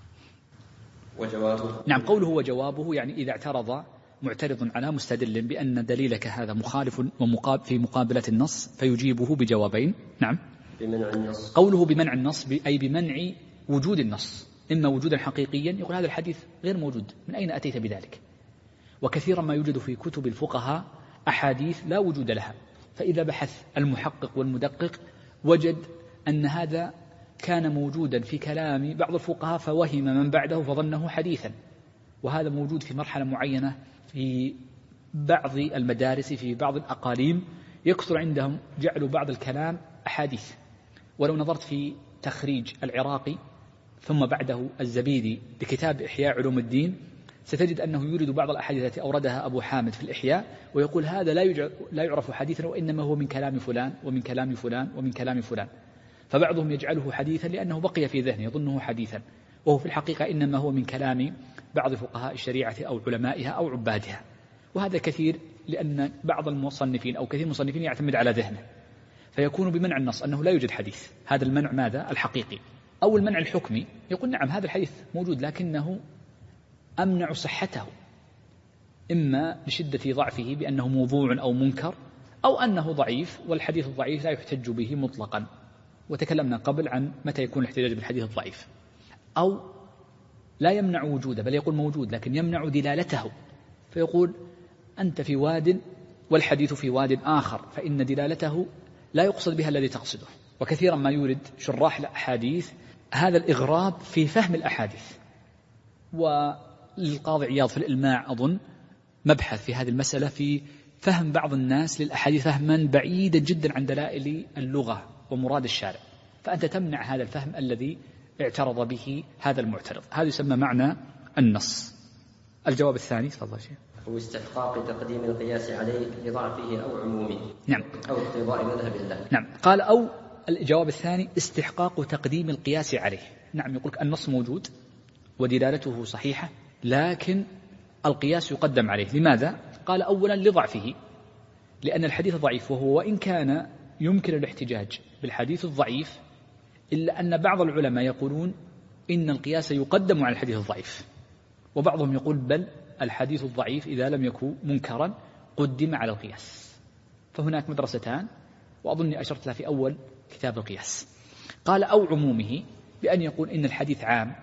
[SPEAKER 1] وجوابه.
[SPEAKER 2] نعم. قوله وجوابه يعني إذا اعترض معترض على مستدل بأن دليلك هذا مخالف في مقابلة النص فيجيبه بجوابين. نعم.
[SPEAKER 1] بمنع النص.
[SPEAKER 2] قوله بمنع النص أي بمنع وجود النص، إما وجودا حقيقيا يقول هذا الحديث غير موجود، من أين أتيت بذلك؟ وكثيرا ما يوجد في كتب الفقهاء أحاديث لا وجود لها، فإذا بحث المحقق والمدقق وجد أن هذا كان موجودا في كلام بعض الفقهاء فوهم من بعده فظنه حديثا، وهذا موجود في مرحلة معينة في بعض المدارس في بعض الأقاليم يكثر عندهم جعلوا بعض الكلام أحاديث. ولو نظرت في تخريج العراقي ثم بعده الزبيدي لكتاب إحياء علوم الدين ستجد أنه يورد بعض الأحاديث التي أوردها أبو حامد في الإحياء ويقول هذا لا يعرف حديثا وإنما هو من كلام فلان ومن كلام فلان ومن كلام فلان، فبعضهم يجعله حديثا لأنه بقي في ذهنه يظنه حديثا، وهو في الحقيقة إنما هو من كلام بعض فقهاء الشريعة أو علمائها أو عبادها. وهذا كثير لأن بعض المصنفين أو كثير المصنفين يعتمد على ذهنه، فيكون بمنع النص أنه لا يوجد حديث. هذا المنع ماذا؟ الحقيقي. أو المنع الحكمي يقول نعم هذا الحديث موجود لكنه أمنع صحته، إما لشدة ضعفه بأنه موضوع أو منكر، أو أنه ضعيف والحديث الضعيف لا يحتج به مطلقا، وتكلمنا قبل عن متى يكون الاحتجاج بالحديث الضعيف. أو لا يمنع وجوده بل يقول موجود لكن يمنع دلالته، فيقول أنت في واد والحديث في واد آخر فإن دلالته لا يقصد بها الذي تقصده. وكثيرا ما يورد شراح الأحاديث هذا الإغراب في فهم الأحاديث. وللقاضي عياض في الإلماع أظن مبحث في هذه المسألة في فهم بعض الناس للأحاديث فهما بعيدا جدا عن دلائل اللغة ومراد الشارع، فأنت تمنع هذا الفهم الذي اعترض به هذا المعترض. هذا يسمى معنى النص. الجواب الثاني تفضل شيخ.
[SPEAKER 1] هو استحقاق تقديم القياس عليه لضعفه أو عمومه.
[SPEAKER 2] نعم.
[SPEAKER 1] أو اقتضاء مذهب الله.
[SPEAKER 2] نعم. قال أو الجواب الثاني استحقاق تقديم القياس عليه. نعم يقول النص موجود ودلالته صحيحة لكن القياس يقدم عليه. لماذا؟ قال أولا لضعفه، لأن الحديث ضعيف، وهو وإن كان يمكن الاحتجاج بالحديث الضعيف إلا أن بعض العلماء يقولون إن القياس يقدم على الحديث الضعيف، وبعضهم يقول بل الحديث الضعيف إذا لم يكن منكرا قدم على القياس. فهناك مدرستان وأظني أشرت لها في أول كتاب القياس. قال أو عمومه بأن يقول إن الحديث عام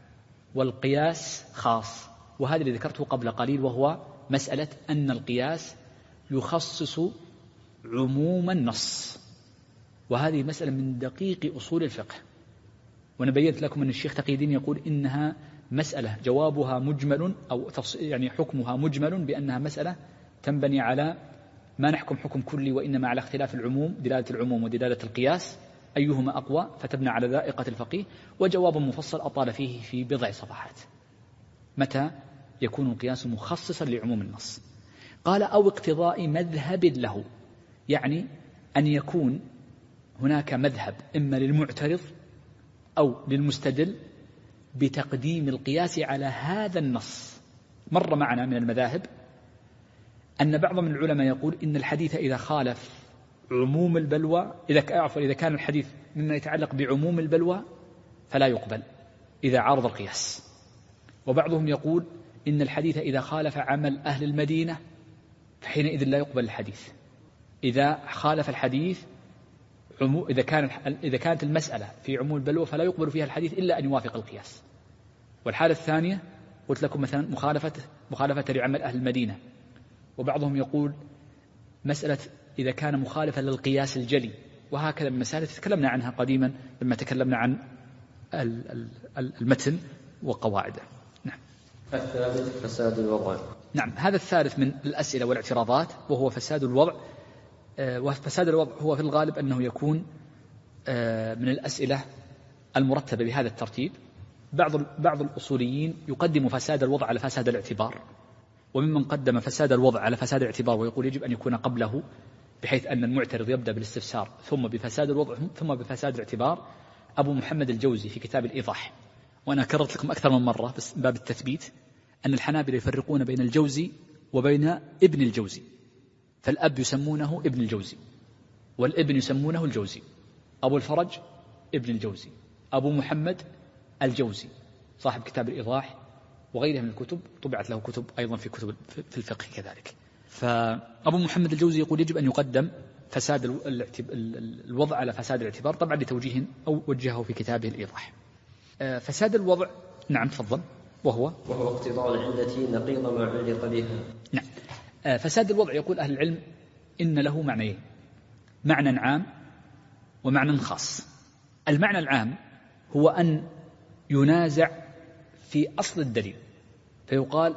[SPEAKER 2] والقياس خاص، وهذا اللي ذكرته قبل قليل وهو مسألة أن القياس يخصص عموم النص، وهذه مسألة من دقيق أصول الفقه. وأنا بينت لكم أن الشيخ تقي الدين يقول إنها مسألة جوابها مجمل أو يعني حكمها مجمل، بأنها مسألة تنبني على ما نحكم حكم كلي وإنما على اختلاف العموم، دلالة العموم ودلالة القياس أيهما أقوى، فتبنى على ذائقة الفقيه. وجواب مفصل أطال فيه في بضع صفحات متى يكون القياس مخصصا لعموم النص. قال أو اقتضاء مذهب له، يعني أن يكون هناك مذهب إما للمعترض أو للمستدل بتقديم القياس على هذا النص. مر معنا من المذاهب أن بعض من العلماء يقول إن الحديث إذا خالف عموم البلوى إذا كان الحديث مما يتعلق بعموم البلوى فلا يقبل إذا عارض القياس. وبعضهم يقول إن الحديث إذا خالف عمل أهل المدينة فحينئذ لا يقبل الحديث. إذا خالف الحديث إذا كانت المسألة في عموم البلوى فلا يقبل فيها الحديث إلا أن يوافق القياس. والحالة الثانية قلت لكم مثلا مخالفة لعمل أهل المدينة، وبعضهم يقول مسألة إذا كان مخالفا للقياس الجلي، وهكذا من مسائل تكلمنا عنها قديما لما تكلمنا عن المتن وقواعده. نعم.
[SPEAKER 1] الثالث فساد الوضع.
[SPEAKER 2] نعم، هذا الثالث من الأسئلة والاعتراضات، وهو فساد الوضع. وفساد الوضع هو في الغالب أنه يكون من الأسئلة المرتبة بهذا الترتيب. بعض الأصوليين يقدم فساد الوضع على فساد الاعتبار، وممن قدم فساد الوضع على فساد الاعتبار ويقول يجب أن يكون قبله، بحيث أن المعترض يبدأ بالاستفسار ثم بفساد الوضع ثم بفساد الاعتبار، أبو محمد الجوزي في كتاب الإيضاح. وأنا كررت لكم أكثر من مرة بس باب التثبيت أن الحنابلة يفرقون بين الجوزي وبين ابن الجوزي، فالأب يسمونه ابن الجوزي والابن يسمونه الجوزي. أبو الفرج ابن الجوزي، أبو محمد الجوزي صاحب كتاب الإيضاح وغيرها من الكتب، طبعت له كتب أيضا في كتب في الفقه كذلك. فأبو محمد الجوزي يقول يجب أن يقدم فساد الوضع على فساد الاعتبار، طبعا لتوجيه أو وجهه في كتابه الإيضاح. فساد الوضع، نعم تفضل، وهو
[SPEAKER 1] اقتضاء العلة نقيض ما علق بها.
[SPEAKER 2] نعم. فساد الوضع يقول أهل العلم إن له معنيين، معنى عام ومعنى خاص. المعنى العام هو أن ينازع في أصل الدليل، فيقال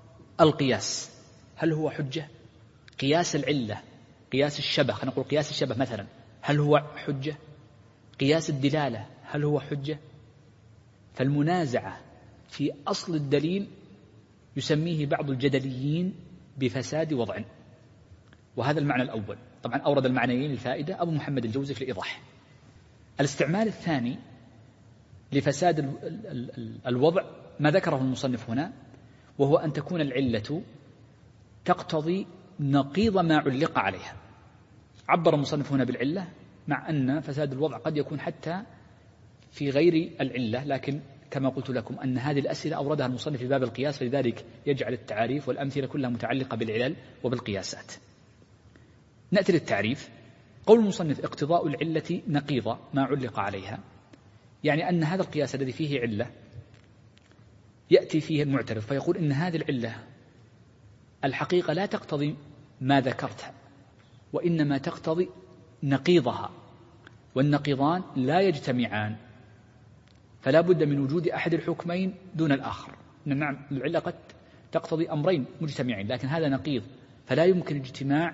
[SPEAKER 2] القياس هل هو حجة؟ قياس العلة، قياس الشبه، خلينا نقول قياس الشبه مثلا، هل هو حجة؟ قياس الدلالة هل هو حجة؟ فالمنازعة في أصل الدليل يسميه بعض الجدليين بفساد وضع. وهذا المعنى الأول. طبعا أورد المعنيين للفائدة أبو محمد الجوزي في الإيضاح. الاستعمال الثاني لفساد الوضع ما ذكره المصنف هنا، وهو أن تكون العلة تقتضي نقيض ما علق عليها. عبر المصنف هنا بالعلة، مع أن فساد الوضع قد يكون حتى في غير العلة، لكن كما قلت لكم أن هذه الأسئلة أوردها المصنف في باب القياس، فلذلك يجعل التعاريف والأمثلة كلها متعلقة بالعلل وبالقياسات. نأتي للتعريف. قول المصنف اقتضاء العلة نقيض ما علق عليها، يعني أن هذا القياس الذي فيه علة يأتي فيه المعترض فيقول إن هذه العلة الحقيقة لا تقتضي ما ذكرتها، وإنما تقتضي نقيضها، والنقيضان لا يجتمعان، فلا بد من وجود أحد الحكمين دون الآخر. نعم، العلة قد تقتضي أمرين مجتمعين، لكن هذا نقيض، فلا يمكن اجتماع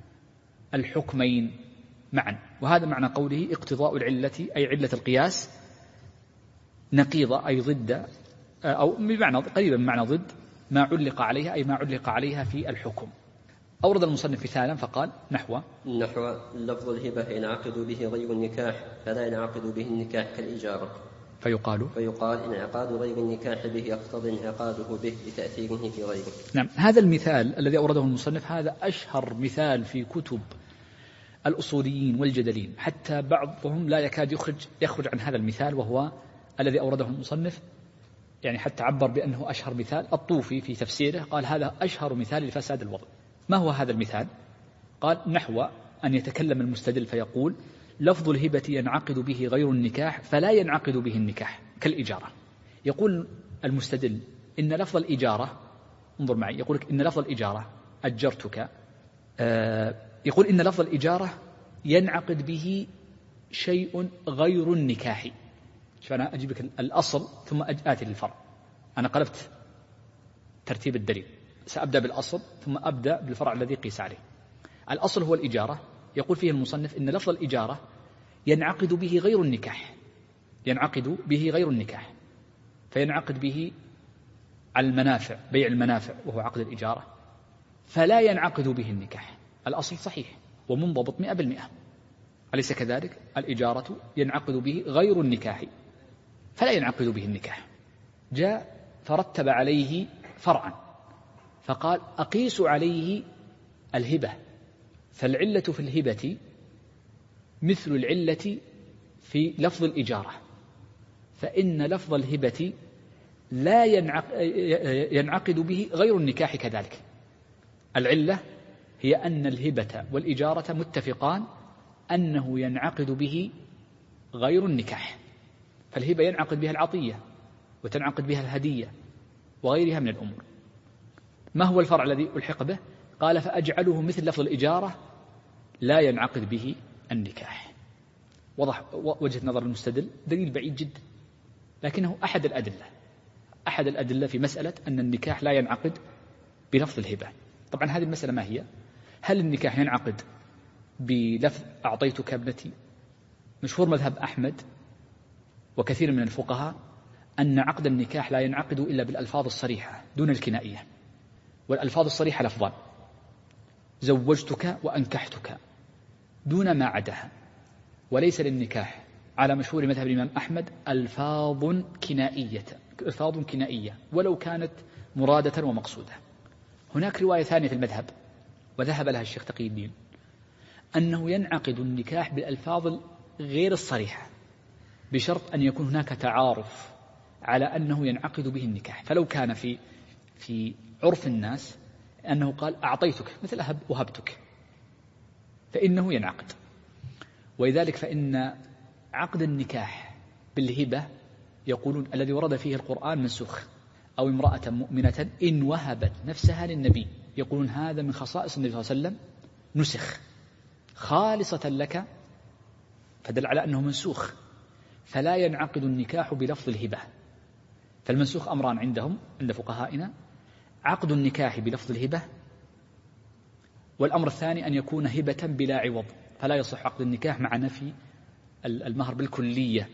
[SPEAKER 2] الحكمين معا. وهذا معنى قوله اقتضاء العلة، أي علة القياس، نقيضة أي ضد، أو بمعنى قريبا من معنى ضد ما علق عليها، أي ما علق عليها في الحكم. أورد المصنف مثالا فقال نحو
[SPEAKER 1] لفظ الهبة ينعقد به غير النكاح فلا ينعقد به النكاح كالإجارة، فيقال انعقاد غير النكاح به يقتضي انعقاده به لتأثيره في غيره.
[SPEAKER 2] نعم، هذا المثال الذي أورده المصنف هذا أشهر مثال في كتب الأصوليين والجدلين، حتى بعضهم لا يكاد يخرج عن هذا المثال، وهو الذي أورده المصنف، يعني حتى عبر بأنه أشهر مثال. الطوفي في تفسيره قال هذا أشهر مثال لفساد الوضع. ما هو هذا المثال؟ قال نحو أن يتكلم المستدل فيقول لفظ الهبة ينعقد به غير النكاح فلا ينعقد به النكاح كالإجارة. يقول المستدل إن لفظ الإجارة، انظر معي، يقول إن لفظ الإجارة أجرتك، يقول إن لفظ الإجارة ينعقد به شيء غير النكاح. فأنا أجيب لك الأصل ثم آتي للفرع. أنا قلبت ترتيب الدليل، سأبدأ بالأصل ثم أبدأ بالفرع الذي قيس عليه. الأصل هو الإجارة. يقول فيه المصنف إن لفظ الإجارة ينعقد به غير النكاح، ينعقد به غير النكاح، فينعقد به على المنافع، بيع المنافع وهو عقد الإجارة، فلا ينعقد به النكاح. الأصل صحيح ومنضبط 100%، أليس كذلك؟ الإجارة ينعقد به غير النكاح فلا ينعقد به النكاح. جاء فرتب عليه فرعا فقال أقيس عليه الهبة، فالعلة في الهبة مثل العلة في لفظ الإجارة، فإن لفظ الهبة لا ينعقد به غير النكاح كذلك. العلة هي أن الهبة والإجارة متفقان أنه ينعقد به غير النكاح، فالهبة ينعقد بها العطية وتنعقد بها الهدية وغيرها من الأمور. ما هو الفرع الذي ألحق به؟ قال فأجعله مثل لفظ الإجارة لا ينعقد به النكاح. وضح وجهة نظر المستدل، دليل بعيد جدا، لكنه أحد الأدلة في مسألة أن النكاح لا ينعقد بلفظ الهبة. طبعا هذه المسألة ما هي؟ هل النكاح ينعقد بلفظ أعطيتك ابنتي؟ مشهور مذهب أحمد وكثير من الفقهاء أن عقد النكاح لا ينعقد إلا بالألفاظ الصريحة دون الكنائية، والألفاظ الصريحة لفظان: زوجتك وأنكحتك، دون ما عداها. وليس للنكاح على مشهور مذهب الإمام أحمد ألفاظ كنائية ولو كانت مرادة ومقصودة. هناك رواية ثانية في المذهب وذهب لها الشيخ تقي الدين، أنه ينعقد النكاح بالألفاظ غير الصريحة بشرط أن يكون هناك تعارف على أنه ينعقد به النكاح. فلو كان في عرف الناس أنه قال أعطيتك مثل وهبتك فإنه ينعقد. ولذلك فإن عقد النكاح بالهبة يقولون الذي ورد فيه القرآن منسوخ، أو امرأة مؤمنة إن وهبت نفسها للنبي، يقولون هذا من خصائص النبي صلى الله عليه وسلم نسخ خالصة لك، فدل على أنه منسوخ، فلا ينعقد النكاح بلفظ الهبة. فالمنسوخ أمران عندهم عند فقهائنا: عقد النكاح بلفظ الهبة، والأمر الثاني أن يكون هبة بلا عوض، فلا يصح عقد النكاح مع نفي المهر بالكلية،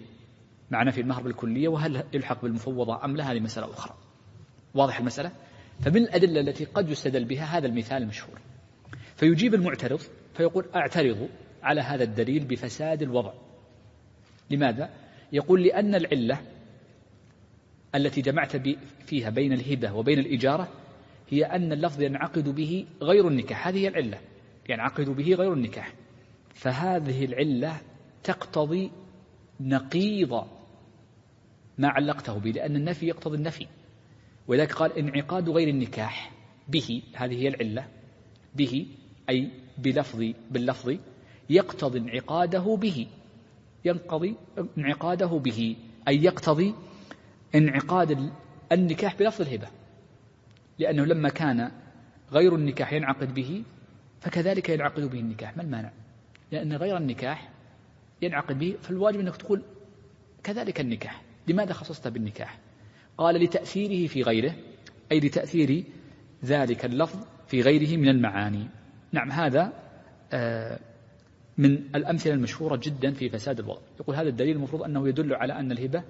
[SPEAKER 2] وهل يلحق بالمفوضة أم لا، هذه مسألة أخرى. واضح المسألة؟ فمن الأدلة التي قد يستدل بها هذا المثال المشهور. فيجيب المعترض فيقول أعترض على هذا الدليل بفساد الوضع. لماذا؟ يقول لأن العلة التي جمعت فيها بين الهبة وبين الإجارة هي أن اللفظ ينعقد به غير النكاح، هذه هي العلة، ينعقد به غير النكاح، فهذه العلة تقتضي نقيض ما علقته به، لأن النفي يقتضي النفي. ولذلك قال انعقاد غير النكاح به، هذه هي العلة، به أي باللفظ يقتضي انعقاده به، ينقضي انعقاده به أي يقتضي انعقاد النكاح بلفظ الهبة، لأنه لما كان غير النكاح ينعقد به فكذلك ينعقد به النكاح. ما المانع؟ لأن غير النكاح ينعقد به، فالواجب أنك تقول كذلك النكاح. لماذا خصصت بالنكاح؟ قال لتأثيره في غيره، أي لتأثير ذلك اللفظ في غيره من المعاني. نعم، هذا من الأمثلة المشهورة جدا في فساد الوضع. يقول هذا الدليل المفروض أنه يدل على أن الهبة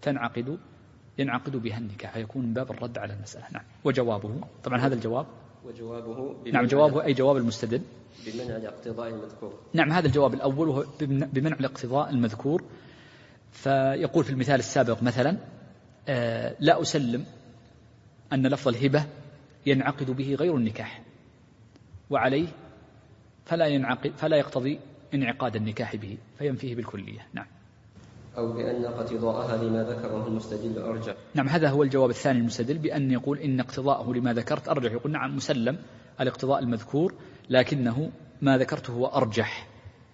[SPEAKER 2] ينعقد بها النكاح، فيكون من باب الرد على المسألة. نعم. وجوابه، طبعا هذا الجواب نعم جوابه أي جواب المستدل
[SPEAKER 1] بمنع الاقتضاء المذكور.
[SPEAKER 2] نعم، هذا الجواب الأول وهو بمنع الاقتضاء المذكور. فيقول في المثال السابق مثلا لا أسلم أن لفظ الهبة ينعقد به غير النكاح، وعليه فلا يقتضي انعقاد النكاح به، فينفيه بالكلية. نعم.
[SPEAKER 1] أو بأن اقتضاءها لما ذكره المستدل أرجح.
[SPEAKER 2] نعم، هذا هو الجواب الثاني المستدل، بأن يقول إن اقتضاءه لما ذكرت أرجح. يقول نعم مسلم الاقتضاء المذكور، لكنه ما ذكرته هو أرجح.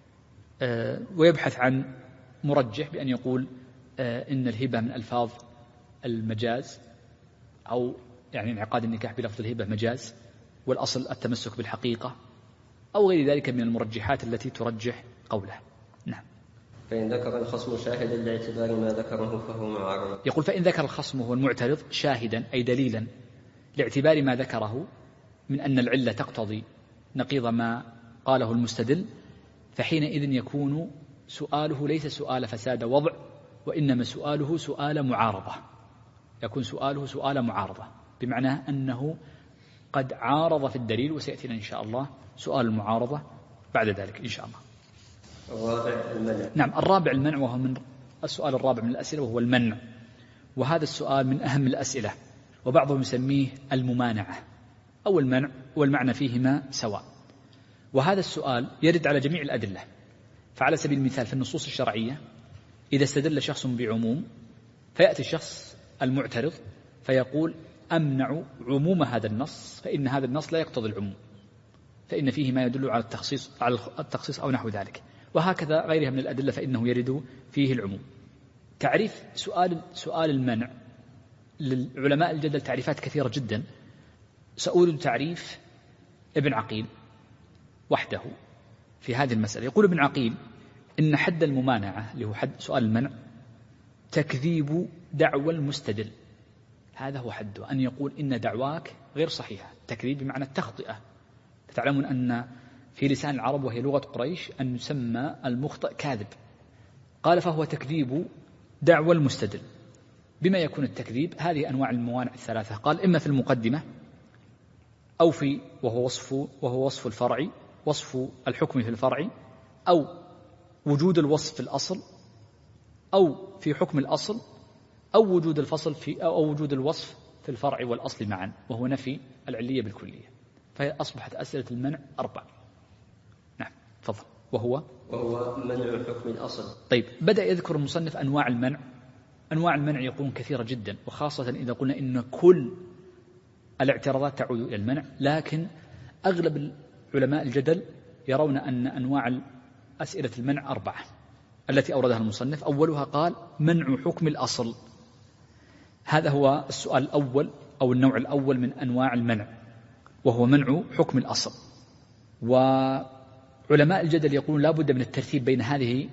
[SPEAKER 2] ويبحث عن مرجح بأن يقول إن الهبة من ألفاظ المجاز، أو يعني انعقاد النكاح بلفظ الهبة مجاز، والأصل التمسك بالحقيقة، أو غير ذلك من المرجحات التي ترجح قوله. نعم.
[SPEAKER 1] فإن ذكر الخصم شاهدا لاعتبار ما ذكره فهو معارض.
[SPEAKER 2] يقول فإن ذكر الخصم هو المعترض شاهدا أي دليلا لاعتبار ما ذكره من أن العلة تقتضي نقيض ما قاله المستدل، فحينئذ يكون سؤاله ليس سؤال فساد وضع، وإنما سؤاله سؤال معارضة. يكون سؤاله سؤال معارضة، بمعنى أنه قد عارض في الدليل، وسيأتينا إن شاء الله سؤال المعارضة بعد ذلك إن شاء الله.
[SPEAKER 1] الرابع المنع.
[SPEAKER 2] نعم، الرابع المنع، وهو من السؤال الرابع من الأسئلة، وهو المنع. وهذا السؤال من أهم الأسئلة، وبعضهم يسميه الممانعة أو المنع، والمعنى فيهما سواء. وهذا السؤال يرد على جميع الأدلة. فعلى سبيل المثال في النصوص الشرعية إذا استدل شخص بعموم، فيأتي الشخص المعترض فيقول أمنع عموم هذا النص، فإن هذا النص لا يقتضي العموم. فإن فيه ما يدل على التخصيص أو نحو ذلك، وهكذا غيرها من الأدلة فإنه يرد فيه العموم. تعريف سؤال المنع للعلماء الجدل تعريفات كثيرة جدا. سأورد تعريف ابن عقيل وحده في هذه المسألة. يقول ابن عقيل إن حد الممانعة اللي هو حد سؤال المنع تكذيب دعوى المستدل. هذا هو حده، أن يقول إن دعواك غير صحيحة. تكذيب بمعنى التخطئة. تعلمون أن في لسان العرب وهي لغة قريش أن يسمى المخطئ كاذب. قال فهو تكذيب دعوى المستدل. بما يكون التكذيب؟ هذه أنواع الموانع الثلاثة. قال إما في المقدمة أو وهو وصف الفرع، وصف الحكم في الفرع، أو وجود الوصف في الأصل، أو في حكم الأصل، أو وجود الفصل أو وجود الوصف في الفرع والأصل معا، وهو نفي العلية بالكلية. فهي أصبحت أسئلة المنع 4. نعم تفضل. وهو
[SPEAKER 1] منع حكم الأصل.
[SPEAKER 2] طيب، بدأ يذكر المصنف أنواع المنع. أنواع المنع يكون كثيرة جدا، وخاصة إذا قلنا إن كل الاعتراضات تعود إلى المنع، لكن أغلب علماء الجدل يرون أن أنواع أسئلة المنع 4 التي أوردها المصنف. أولها قال منع حكم الأصل. هذا هو السؤال الأول أو النوع الأول من أنواع المنع، وهو منع حكم الأصل. وعلماء الجدل يقولون لا بد من الترتيب بين هذه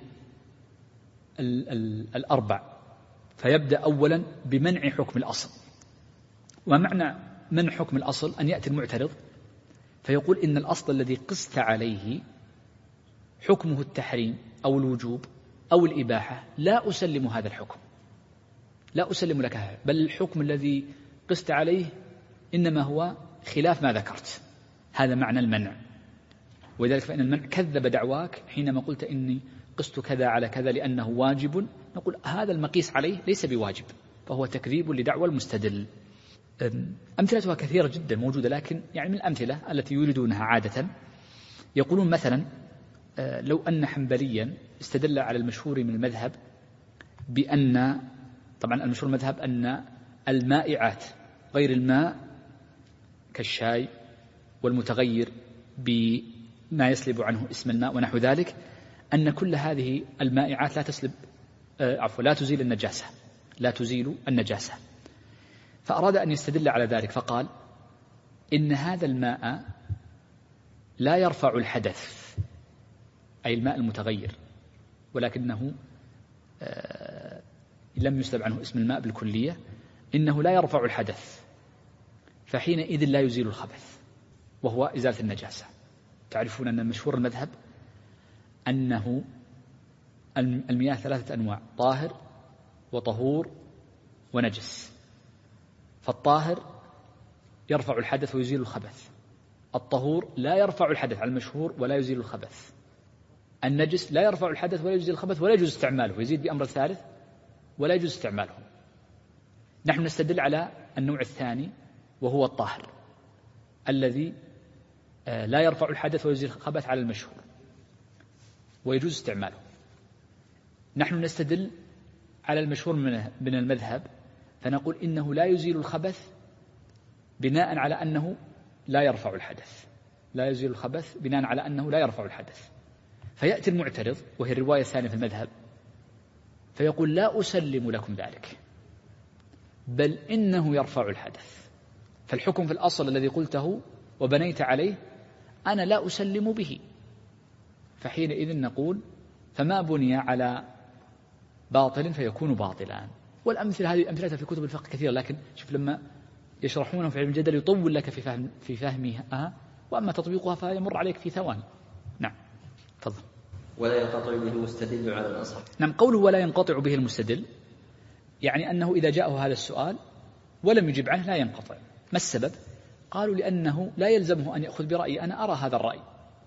[SPEAKER 2] 4. فيبدأ أولا بمنع حكم الأصل. ومعنى منع حكم الأصل أن يأتي المعترض فيقول إن الأصل الذي قست عليه حكمه التحريم أو الوجوب أو الإباحة لا أسلم هذا الحكم، لا أسلم لك هذا، بل الحكم الذي قست عليه إنما هو خلاف ما ذكرت. هذا معنى المنع. ولذلك فإن المنع كذب دعواك حينما قلت إني قست كذا على كذا لأنه واجب. نقول هذا المقيس عليه ليس بواجب، فهو تكذيب لدعوى المستدل. أمثلتها كثيرة جدا موجودة، لكن يعني من الأمثلة التي يريدونها عادة يقولون مثلا لو أن حنبليا استدل على المشهور من المذهب بأن، طبعا المشهور المذهب أن المائعات غير الماء كالشاي والمتغير بما يسلب عنه اسم الماء ونحو ذلك، أن كل هذه المائعات لا تزيل النجاسة، لا تزيل النجاسة. فأراد أن يستدل على ذلك فقال إن هذا الماء لا يرفع الحدث، أي الماء المتغير، ولكنه لم يسلب عنه اسم الماء بالكلية، إنه لا يرفع الحدث، فحينئذ لا يزيل الخبث وهو إزالة النجاسة. تعرفون أن مشهور المذهب أنه المياه 3 أنواع: طاهر وطهور ونجس. فالطاهر يرفع الحدث ويزيل الخبث، الطهور لا يرفع الحدث على المشهور ولا يزيل الخبث، النجس لا يرفع الحدث ولا يزيل الخبث ولا يجوز استعماله، يزيد بأمر الثالث ولا يجوز استعماله. نحن نستدل على النوع الثاني وهو الطاهر الذي لا يرفع الحدث ويزيل الخبث على المشهور ويجوز استعماله. نحن نستدل على المشهور من المذهب فنقول إنه لا يزيل الخبث بناء على أنه لا يرفع الحدث، لا يزيل الخبث بناء على أنه لا يرفع الحدث. فيأتي المعترض وهي الرواية الثانية في المذهب فيقول لا أسلم لكم ذلك، بل إنه يرفع الحدث، فالحكم في الأصل الذي قلته وبنيت عليه أنا لا أسلم به. فحينئذ نقول فما بني على باطل فيكون باطلا. والأمثلة هذه أمثلتها في كتب الفقه كثيرة، لكن شوف لما يشرحونه في علم الجدل يطول لك في فهمها، وأما تطبيقها فيمر عليك في ثواني. نعم تفضل.
[SPEAKER 1] ولا ينقطع به المستدل على الأصح.
[SPEAKER 2] نعم، قوله ولا ينقطع به المستدل يعني أنه إذا جاءه هذا السؤال ولم يجب عنه لا ينقطع. ما السبب؟ قالوا لأنه لا يلزمه أن يأخذ برأيي، أنا أرى هذا الرأي.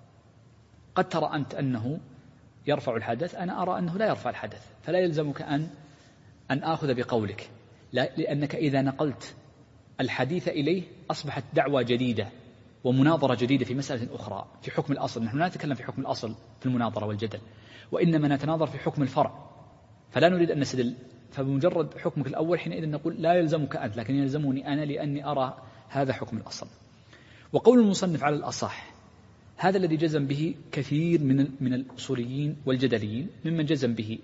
[SPEAKER 2] قد ترى أنت أنه يرفع الحدث، أنا أرى أنه لا يرفع الحدث، فلا يلزمك أن آخذ بقولك، لأنك إذا نقلت الحديث إليه أصبحت دعوة جديدة ومناظرة جديدة في مسألة أخرى في حكم الأصل. نحن لا نتكلم في حكم الأصل في المناظرة والجدل، وإنما نتناظر في حكم الفرع، فلا نريد أن نستدل. فبمجرد حكمك الأول حينئذ نقول لا يلزمك أنت، لكن يلزمني أنا لأني أرى هذا حكم الأصل. وقول المصنف على الأصح هذا الذي جزم به كثير من الأصوليين والجدليين، ممن جزم به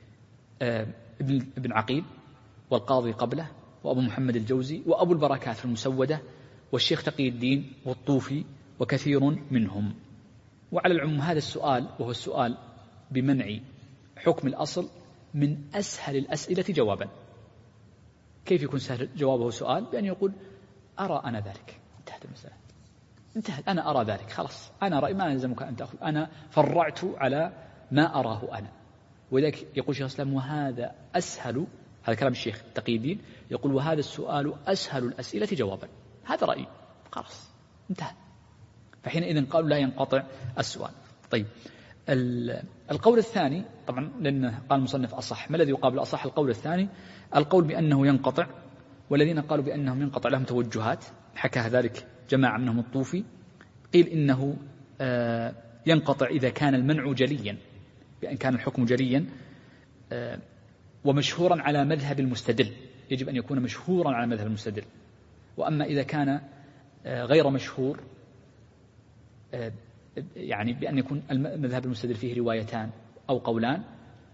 [SPEAKER 2] ابن عقيل والقاضي قبله وأبو محمد الجوزي وأبو البركات في المسودة والشيخ تقي الدين والطوفي وكثير منهم. وعلى العموم هذا السؤال، وهو السؤال بمنع حكم الأصل، من أسهل الأسئلة جوابا. كيف يكون سهل جوابه سؤال؟ بأن يقول أرى أنا ذلك، انتهت المسألة، انتهت، أنا أرى ذلك، خلاص، أنا رأي، ما يلزمك أن تأخذ، أنا فرعت على ما أراه أنا. ولذلك يقول شيخ الإسلام وهذا أسهل، هذا كلام الشيخ تقي الدين، يقول وهذا السؤال أسهل الأسئلة جوابا، هذا رأيي، خلاص انتهى. فحينئذ قالوا لا ينقطع السؤال. طيب القول الثاني، طبعا لأن قال المصنف أصح، ما الذي يقابل أصح؟ القول الثاني القول بأنه ينقطع، والذين قالوا بأنهم ينقطع لهم توجهات، حكى ذلك جماعة منهم الطوفي. قيل إنه ينقطع إذا كان المنع جليا، بأن كان الحكم جليا ومشهورا على مذهب المستدل، يجب أن يكون مشهورا على مذهب المستدل. وأما إذا كان غير مشهور، يعني بأن يكون المذهب المستدل فيه روايتان أو قولان،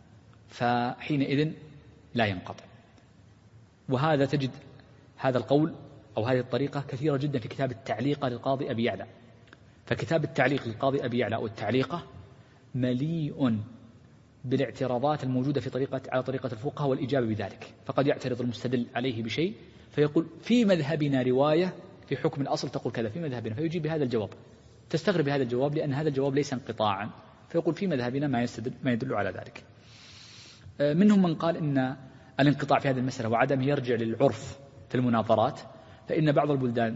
[SPEAKER 2] فحينئذ لا ينقطع. وهذا تجد هذا القول أو هذه الطريقة كثيرة جدا في كتاب التعليقة للقاضي أبي يعلى. فكتاب التعليق للقاضي أبي يعلى أو التعليقة مليء بالاعتراضات الموجودة على طريقة الفقهاء والإجابة بذلك. فقد يعترض المستدل عليه بشيء فيقول في مذهبنا رواية في حكم الأصل تقول كذا في مذهبنا، فيجيب بهذا الجواب. تستغرب بهذا الجواب لأن هذا الجواب ليس انقطاعا، فيقول في مذهبنا ما يدل على ذلك. منهم من قال إن الانقطاع في هذه المسألة وعدمه يرجع للعرف في المناظرات، فإن بعض البلدان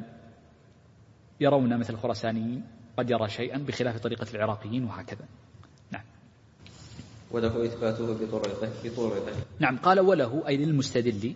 [SPEAKER 2] يرون مثل الخراسانيين قد يرى شيئا بخلاف طريقة العراقيين وهكذا. نعم.
[SPEAKER 1] وله إثباته بطرقه.
[SPEAKER 2] نعم، قال وله أي للمستدل،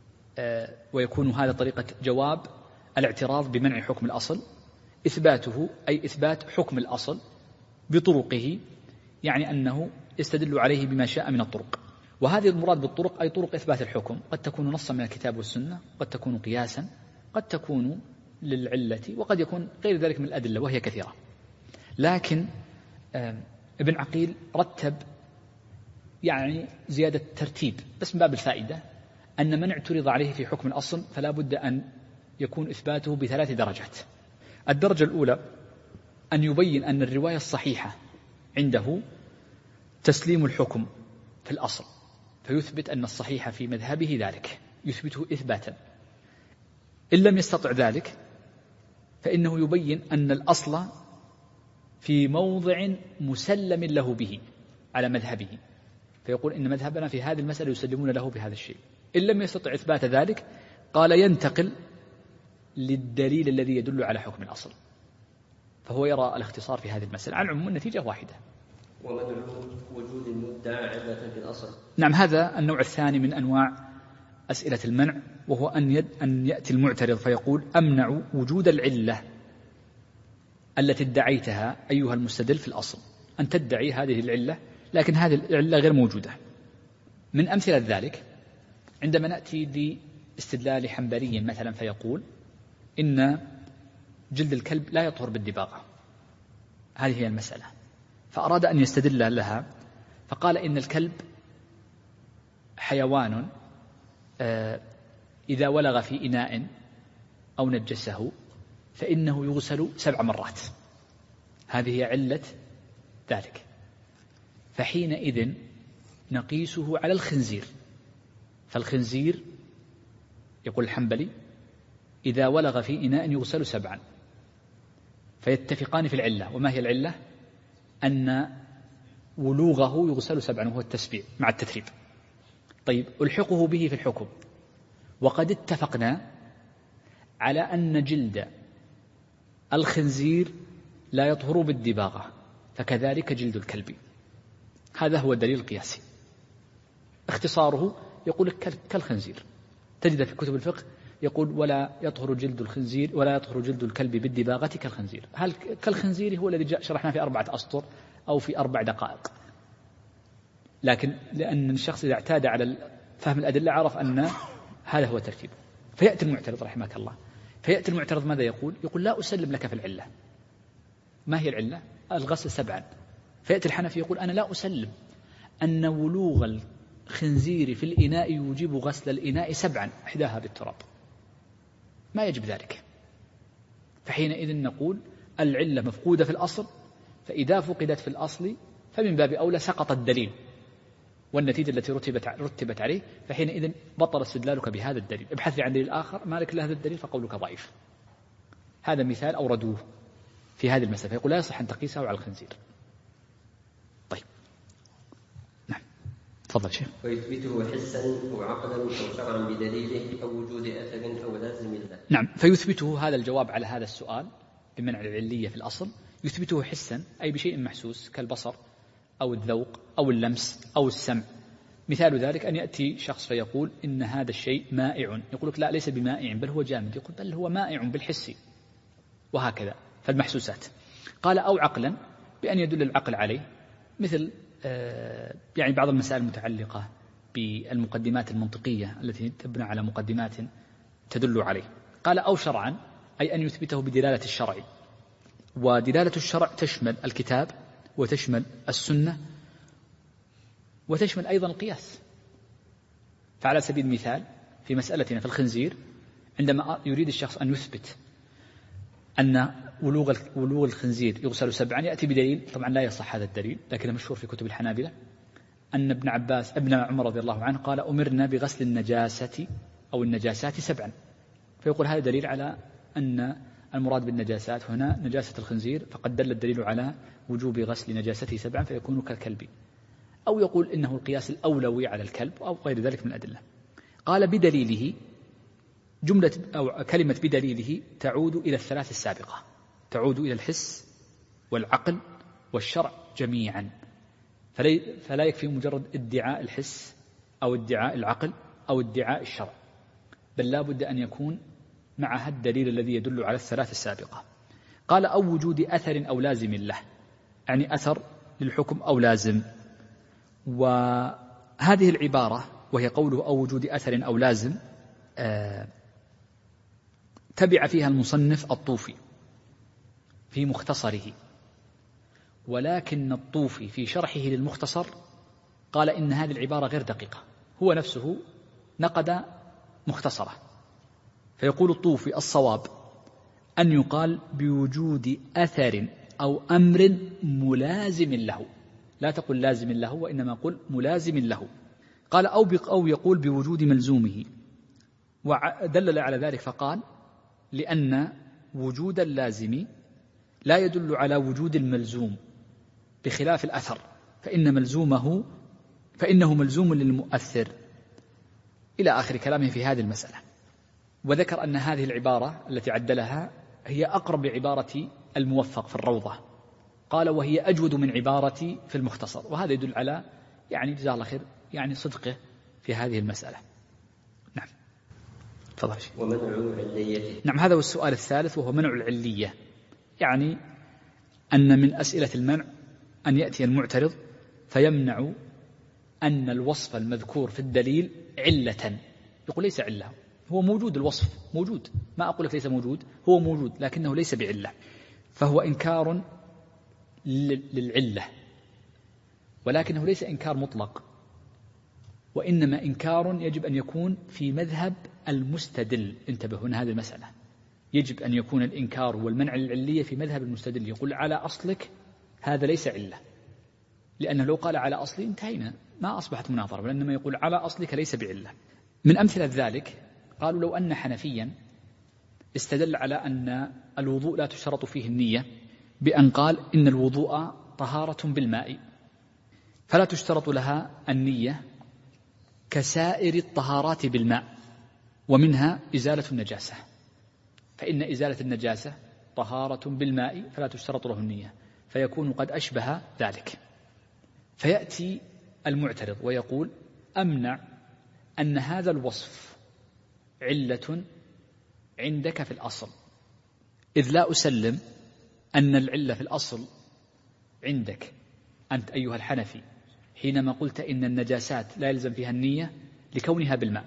[SPEAKER 2] ويكون هذا طريقة جواب الاعتراض بمنع حكم الأصل، إثباته أي إثبات حكم الأصل بطرقه، يعني أنه يستدل عليه بما شاء من الطرق. وهذه المراد بالطرق أي طرق إثبات الحكم، قد تكون نصا من الكتاب والسنة، قد تكون قياسا، قد تكون للعلة، وقد يكون غير ذلك من الأدلة وهي كثيرة. لكن ابن عقيل رتب يعني زيادة ترتيب بس من باب الفائدة، أن من اعترض عليه في حكم الأصل فلا بد أن يكون إثباته ب3 درجات. الدرجة الأولى أن يبين أن الرواية الصحيحة عنده تسليم الحكم في الأصل، فيثبت أن الصحيح في مذهبه ذلك، يثبته إثباتا. إن لم يستطع ذلك فإنه يبين أن الأصل في موضع مسلم له به على مذهبه، فيقول إن مذهبنا في هذه المسألة يسلمون له بهذا الشيء. إن لم يستطع إثبات ذلك قال ينتقل للدليل الذي يدل على حكم الأصل، فهو يرى الاختصار في هذه المسألة. على العموم النتيجة واحدة.
[SPEAKER 1] ومنع وجود المدعى علة في الأصل.
[SPEAKER 2] نعم، هذا النوع الثاني من أنواع أسئلة المنع، وهو أن يأتي المعترض فيقول أمنع وجود العلة التي ادعيتها أيها المستدل في الأصل، أن تدعي هذه العلة لكن هذه العلة غير موجودة. من أمثلة ذلك عندما نأتي لاستدلال حنبلي مثلا فيقول إن جلد الكلب لا يطهر بالدباغة، هذه هي المسألة، فأراد أن يستدل لها فقال إن الكلب حيوان إذا ولغ في إناء أو نجسه فإنه يغسل 7 مرات، هذه هي علة ذلك. فحينئذ نقيسه على الخنزير، فالخنزير يقول الحنبلي إذا ولغ في إناء يغسل 7، فيتفقان في العلة. وما هي العلة؟ أن ولوغه يغسل 7 وهو التسبيع مع التتريب. طيب، ألحقه به في الحكم، وقد اتفقنا على أن جلد الخنزير لا يطهر بالدباغة، فكذلك جلد الكلب. هذا هو الدليل القياسي. اختصاره يقول كالخنزير، تجد في كتب الفقه يقول ولا يطهر جلد الخنزير ولا يطهر جلد الكلب بالدباغة كالخنزير. هل كالخنزير هو الذي شرحنا في 4 أسطر أو في 4 دقائق؟ لكن لأن الشخص إذا اعتاد على فهم الأدلة عرف أن هذا هو ترتيبه. فيأتي المعترض رحمك الله، فيأتي المعترض ماذا يقول؟ يقول لا أسلم لك في العلة، ما هي العلة؟ الغسل 7. فيأتي الحنفي يقول أنا لا أسلم أن ولوغ الخنزير في الإناء يوجب غسل الإناء 7 إحداها بالتراب، ما يجب ذلك. فحينئذ نقول العلة مفقودة في الأصل، فإذا فقدت في الأصل فمن باب أولى سقط الدليل والنتيجة التي رتبت عليه، فحينئذ بطل استدلالك بهذا الدليل. ابحث عن دليل آخر ما لك لهذا الدليل فقولك ضعيف. هذا مثال أوردوه في هذه المسألة، يقول لا يصح أن تقيسه على الخنزير. طيب نعم تفضل شيخ.
[SPEAKER 1] فيثبته حسا أو عقلا أو شرعا بدليله أو وجود أثر أو لازم له.
[SPEAKER 2] نعم، فيثبته، هذا الجواب على هذا السؤال بمنع العلية في الأصل. يثبته حسا أي بشيء محسوس كالبصر أو الذوق أو اللمس أو السمع. مثال ذلك أن يأتي شخص فيقول إن هذا الشيء مائع، يقول لك لا ليس بمائع بل هو جامد، يقول بل هو مائع بالحس، وهكذا فالمحسوسات. قال أو عقلا بأن يدل العقل عليه، مثل يعني بعض المسائل المتعلقة بالمقدمات المنطقية التي تبنى على مقدمات تدل عليه. قال أو شرعا أي أن يثبته بدلالة الشرع، ودلالة الشرع تشمل الكتاب وتشمل السنة وتشمل أيضا القياس. فعلى سبيل المثال في مسألتنا في الخنزير، عندما يريد الشخص أن يثبت أن ولوغ الخنزير يغسل 7 يأتي بدليل، طبعا لا يصح هذا الدليل لكنه مشهور في كتب الحنابلة، أن ابن عمر رضي الله عنه قال أمرنا بغسل النجاسة أو النجاسات 7، فيقول هذا دليل على أن المراد بالنجاسات هنا نجاسة الخنزير، فقد دل الدليل على وجوب غسل نجاسته 7 فيكون كالكلب. أو يقول إنه القياس الأولوي على الكلب أو غير ذلك من الأدلة. قال بدليله، جملة أو كلمة بدليله تعود إلى الثلاث السابقة، تعود إلى الحس والعقل والشرع جميعا، فلا يكفي مجرد ادعاء الحس أو ادعاء العقل أو ادعاء الشرع، بل لا بد أن يكون معها الدليل الذي يدل على الثلاث السابقة. قال أو وجود أثر أو لازم له، يعني أثر للحكم أو لازم. وهذه العبارة وهي قوله أو وجود أثر أو لازم تبع فيها المصنف الطوفي في مختصره، ولكن الطوفي في شرحه للمختصر قال إن هذه العبارة غير دقيقة، هو نفسه نقد مختصره، فيقول الطوفي الصواب أن يقال بوجود أثر أو أمر ملازم له، لا تقل لازم له وإنما قل ملازم له. قال أو يقول بوجود ملزومه، ودلل على ذلك فقال لأن وجود اللازم لا يدل على وجود الملزوم بخلاف الأثر، فإنه ملزوم للمؤثر، إلى آخر كلامه في هذه المسألة. وذكر أن هذه العبارة التي عدلها هي أقرب لعبارة الموفق في الروضة، قال وهي أجود من عبارة في المختصر، وهذا يدل على يعني جزاه الله خير يعني صدقه في هذه المسألة. نعم تفضل.
[SPEAKER 1] ومنع عليته.
[SPEAKER 2] نعم، هذا هو السؤال الثالث وهو منع العلية، يعني أن من أسئلة المنع أن يأتي المعترض فيمنع أن الوصف المذكور في الدليل علة، يقول ليس علة، هو موجود، الوصف موجود، ما أقول لك ليس موجود، هو موجود لكنه ليس بعلة، فهو إنكار للعلة، ولكنه ليس إنكار مطلق، وإنما إنكار يجب أن يكون في مذهب المستدل. انتبه هنا هذه المسألة، يجب أن يكون الإنكار والمنع للعلية في مذهب المستدل، يقول على أصلك هذا ليس علة، لأنه لو قال على أصلي انتهينا ما أصبحت مناظرة، وإنما يقول على أصلك ليس بعلة. من أمثلة ذلك قالوا لو أن حنفيا استدل على أن الوضوء لا تشترط فيه النية بأن قال إن الوضوء طهارة بالماء فلا تشترط لها النية كسائر الطهارات بالماء، ومنها إزالة النجاسة، فإن إزالة النجاسة طهارة بالماء فلا تشترط له النية، فيكون قد أشبه ذلك. فيأتي المعترض ويقول أمنع أن هذا الوصف علة عندك في الأصل، إذ لا أسلم أن العلة في الأصل عندك أنت أيها الحنفي حينما قلت إن النجاسات لا يلزم فيها النية لكونها بالماء،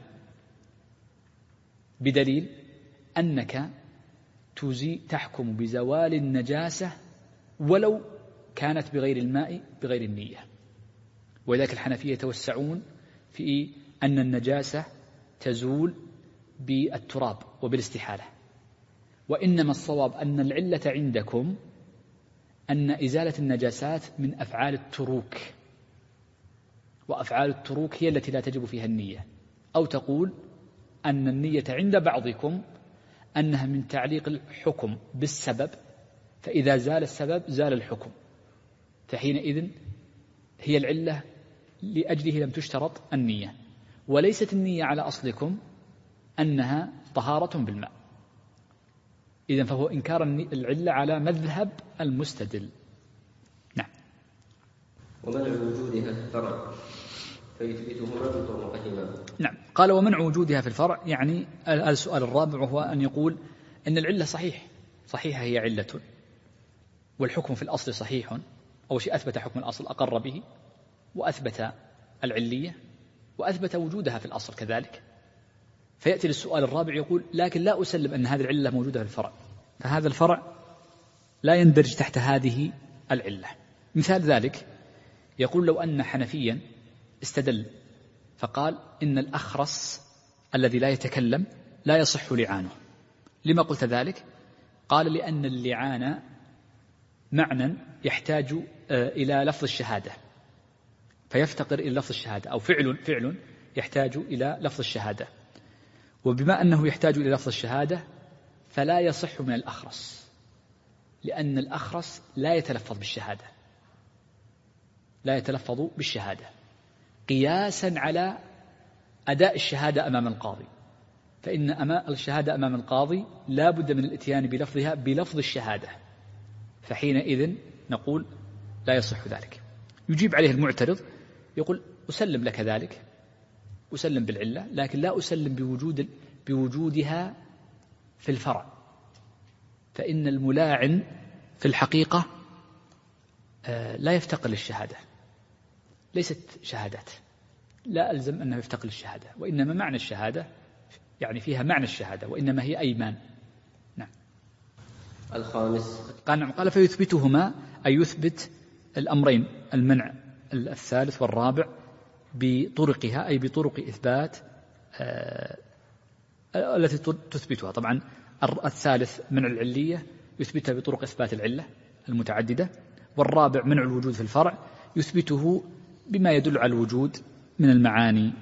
[SPEAKER 2] بدليل أنك تحكم بزوال النجاسة ولو كانت بغير الماء بغير النية. ولذلك الحنفية يتوسعون في أن النجاسة تزول بالتراب وبالاستحالة، وإنما الصواب أن العلة عندكم أن إزالة النجاسات من أفعال التروك، وأفعال التروك هي التي لا تجب فيها النية. أو تقول أن النية عند بعضكم أنها من تعليق الحكم بالسبب، فإذا زال السبب زال الحكم، فحينئذ هي العلة لأجله لم تشترط النية، وليست النية على أصلكم أنها طهارة بالماء. إذن فهو إنكار العلة على مذهب المستدل. نعم.
[SPEAKER 1] ومنع وجودها في الفرع فيثبتهما بطرقهما.
[SPEAKER 2] نعم. قال ومنع وجودها في الفرع، يعني السؤال الرابع وهو أن يقول أن العلة صحيحة هي علة، والحكم في الأصل صحيح. أول شيء أثبت حكم الأصل أقر به، وأثبت العلية، وأثبت وجودها في الأصل كذلك. فيأتي للسؤال الرابع يقول لكن لا أسلم أن هذه العلة موجودة في الفرع، فهذا الفرع لا يندرج تحت هذه العلة. مثال ذلك يقول لو أن حنفيا استدل فقال إن الأخرس الذي لا يتكلم لا يصح لعانه. لما قلت ذلك؟ قال لأن اللعان معنى يحتاج إلى لفظ الشهادة، فيفتقر إلى لفظ الشهادة، أو فعل يحتاج إلى لفظ الشهادة، وبما أنه يحتاج إلى لفظ الشهادة فلا يصح من الأخرس، لأن الأخرس لا يتلفظ بالشهادة قياسا على أداء الشهادة أمام القاضي، فإن الشهادة أمام القاضي لا بد من الاتيان بلفظها بلفظ الشهادة، فحينئذ نقول لا يصح ذلك. يجيب عليه المعترض يقول أسلم لك ذلك، أسلم بالعلة، لكن لا أسلم بوجودها في الفرع، فإن الملاعن في الحقيقة لا يفتقر للشهادة، ليست شهادات، لا ألزم أنه يفتقر للشهادة، وإنما معنى الشهادة يعني فيها معنى الشهادة، وإنما هي أيمان. نعم.
[SPEAKER 1] الخامس
[SPEAKER 2] قال فيثبتهما، أي يثبت الأمرين، المنع الثالث والرابع بطرقها، أي بطرق إثبات التي تثبتها. طبعا الثالث منع العلية يثبتها بطرق إثبات العلة المتعددة، والرابع منع الوجود في الفرع يثبته بما يدل على الوجود من المعاني.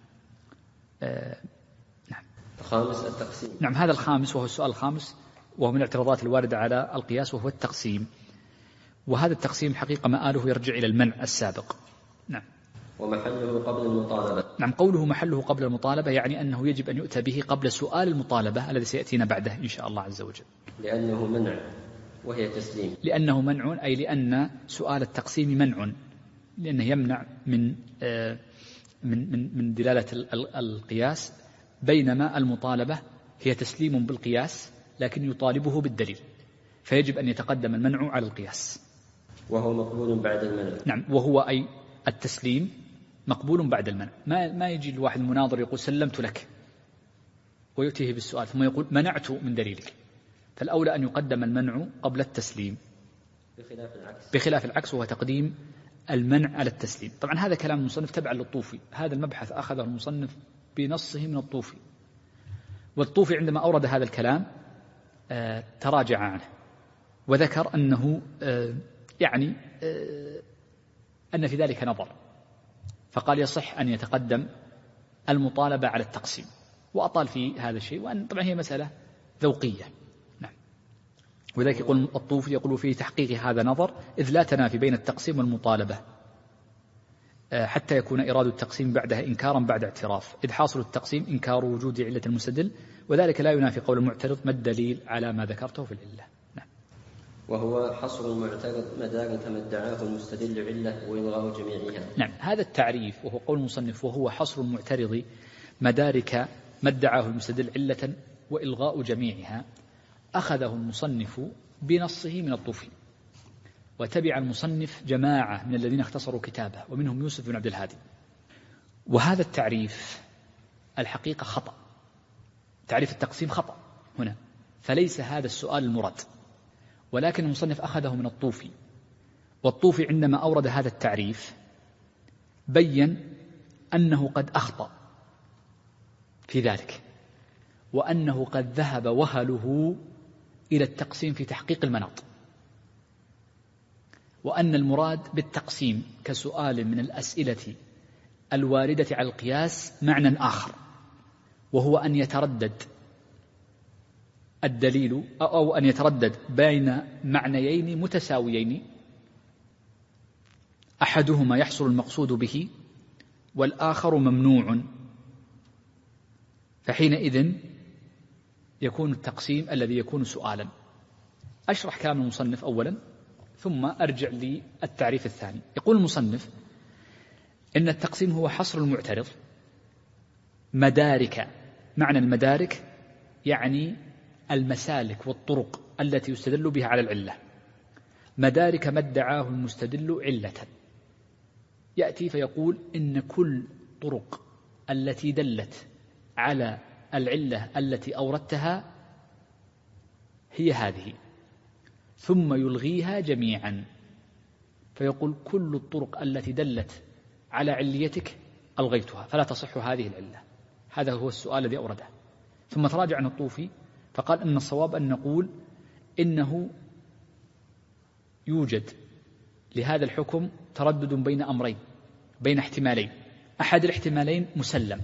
[SPEAKER 2] نعم.
[SPEAKER 1] الخامس التقسيم.
[SPEAKER 2] نعم، هذا الخامس وهو السؤال الخامس، وهو من الاعتراضات الواردة على القياس، وهو التقسيم. وهذا التقسيم حقيقة مآله يرجع إلى المنع السابق. نعم.
[SPEAKER 1] ومحله قبل المطالبة.
[SPEAKER 2] نعم، قوله محله قبل المطالبة يعني أنه يجب أن يؤتى به قبل سؤال المطالبة الذي سيأتينا بعده إن شاء الله عز وجل.
[SPEAKER 1] لأنه منع وهي تسليم.
[SPEAKER 2] لأنه منع، أي لأن سؤال التقسيم منع، لأنه يمنع من دلالة القياس، بينما المطالبة هي تسليم بالقياس لكن يطالبه بالدليل، فيجب أن يتقدم المنع على القياس.
[SPEAKER 1] وهو مقبول بعد المنع.
[SPEAKER 2] نعم، وهو أي التسليم مقبول بعد المنع. ما يجي الواحد المناظر يقول سلمت لك ويؤتيه بالسؤال ثم يقول منعت من دليلك، فالأولى أن يقدم المنع قبل التسليم، بخلاف العكس وهو تقديم المنع على التسليم. طبعا هذا كلام المصنف تبعا للطوفي، هذا المبحث أخذه المصنف بنصه من الطوفي، والطوفي عندما أورد هذا الكلام تراجع عنه وذكر أنه يعني أن في ذلك نظر، فقال يصح أن يتقدم المطالبة على التقسيم، وأطال في هذا الشيء، وأن طبعا هي مسألة ذوقية. نعم. وذلك يقول الطوفي يقول في تحقيق هذا نظر، إذ لا تنافي بين التقسيم والمطالبة حتى يكون إراد التقسيم بعدها إنكارا بعد اعتراف، إذ حاصل التقسيم إنكار وجود علة المستدل، وذلك لا ينافي قول المعترض ما الدليل على ما ذكرته في العلة. نعم.
[SPEAKER 1] وهو حصر المعترض مدار كما ادعاه المستدل علة وإلغاء جميعها.
[SPEAKER 2] نعم، هذا التعريف وهو قول المصنف وهو حصر المعترض مدارك ما ادعاه المستدل علة وإلغاء جميعها، أخذه المصنف بنصه من الطوفي، وتبع المصنف جماعة من الذين اختصروا كتابه ومنهم يوسف بن عبد الهادي. وهذا التعريف الحقيقة خطأ، تعريف التقسيم خطأ هنا، فليس هذا السؤال المراد، ولكن المصنف أخذه من الطوفي، والطوفي عندما أورد هذا التعريف بيّن أنه قد أخطأ في ذلك، وأنه قد ذهب وهله إلى التقسيم في تحقيق المناط، وأن المراد بالتقسيم كسؤال من الأسئلة الواردة على القياس معنى آخر، وهو أن يتردد الدليل أو أن يتردد بين معنيين متساويين أحدهما يحصل المقصود به والآخر ممنوع، فحينئذ يكون التقسيم الذي يكون سؤالا. أشرح كلام المصنف أولا ثم أرجع للتعريف الثاني. يقول المصنف إن التقسيم هو حصر المعترض مدارك. معنى المدارك يعني المسالك والطرق التي يستدل بها على العلة. مدارك ما ادعاه المستدل علة، يأتي فيقول إن كل طرق التي دلت على العلة التي أوردتها هي هذه، ثم يلغيها جميعا، فيقول كل الطرق التي دلت على عليتك ألغيتها فلا تصح هذه العلة. هذا هو السؤال الذي أورده. ثم تراجع عن الطوفي فقال إن الصواب أن نقول إنه يوجد لهذا الحكم تردد بين أمرين، بين احتمالين، أحد الاحتمالين مسلم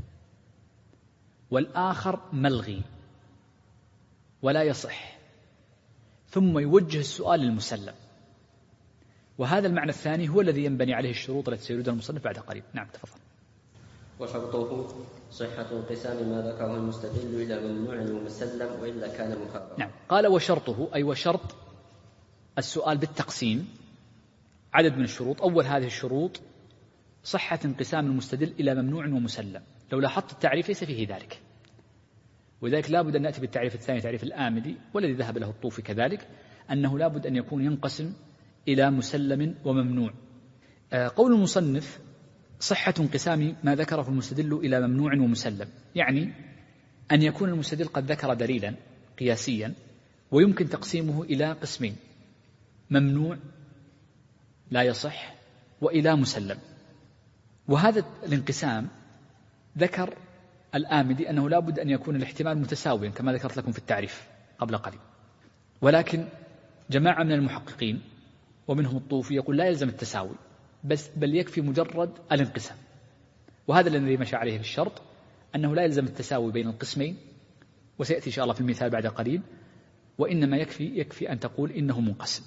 [SPEAKER 2] والآخر ملغي ولا يصح، ثم يوجه السؤال للمسلم، وهذا المعنى الثاني هو الذي ينبني عليه الشروط التي سيردها المصنف بعد قريب. نعم تفضل.
[SPEAKER 1] وشرطه صحة انقسام ما ذكره المستدل إلى ممنوع ومسلم وإلا كان مخابرا.
[SPEAKER 2] نعم، قال وشرطه أي وشرط السؤال بالتقسيم عدد من الشروط. أول هذه الشروط صحة انقسام المستدل إلى ممنوع ومسلم. لو لاحظت التعريف ليس فيه ذلك، وذلك لا بد أن نأتي بالتعريف الثاني تعريف الآمدي والذي ذهب له الطوفي كذلك، أنه لا بد أن يكون ينقسم إلى مسلم وممنوع. قول المصنف صحة انقسام ما ذكره المستدل إلى ممنوع ومسلم، يعني أن يكون المستدل قد ذكر دليلا قياسيا ويمكن تقسيمه إلى قسمين: ممنوع لا يصح وإلى مسلم. وهذا الانقسام ذكر الآمدي أنه لا بد أن يكون الاحتمال متساويا كما ذكرت لكم في التعريف قبل قليل، ولكن جماعة من المحققين ومنهم الطوفي يقول لا يلزم التساوي بل يكفي مجرد الانقسام، وهذا الذي مشى عليه الشرط أنه لا يلزم التساوي بين القسمين، وسيأتي إن شاء الله في المثال بعد قليل، وإنما يكفي أن تقول إنه منقسم.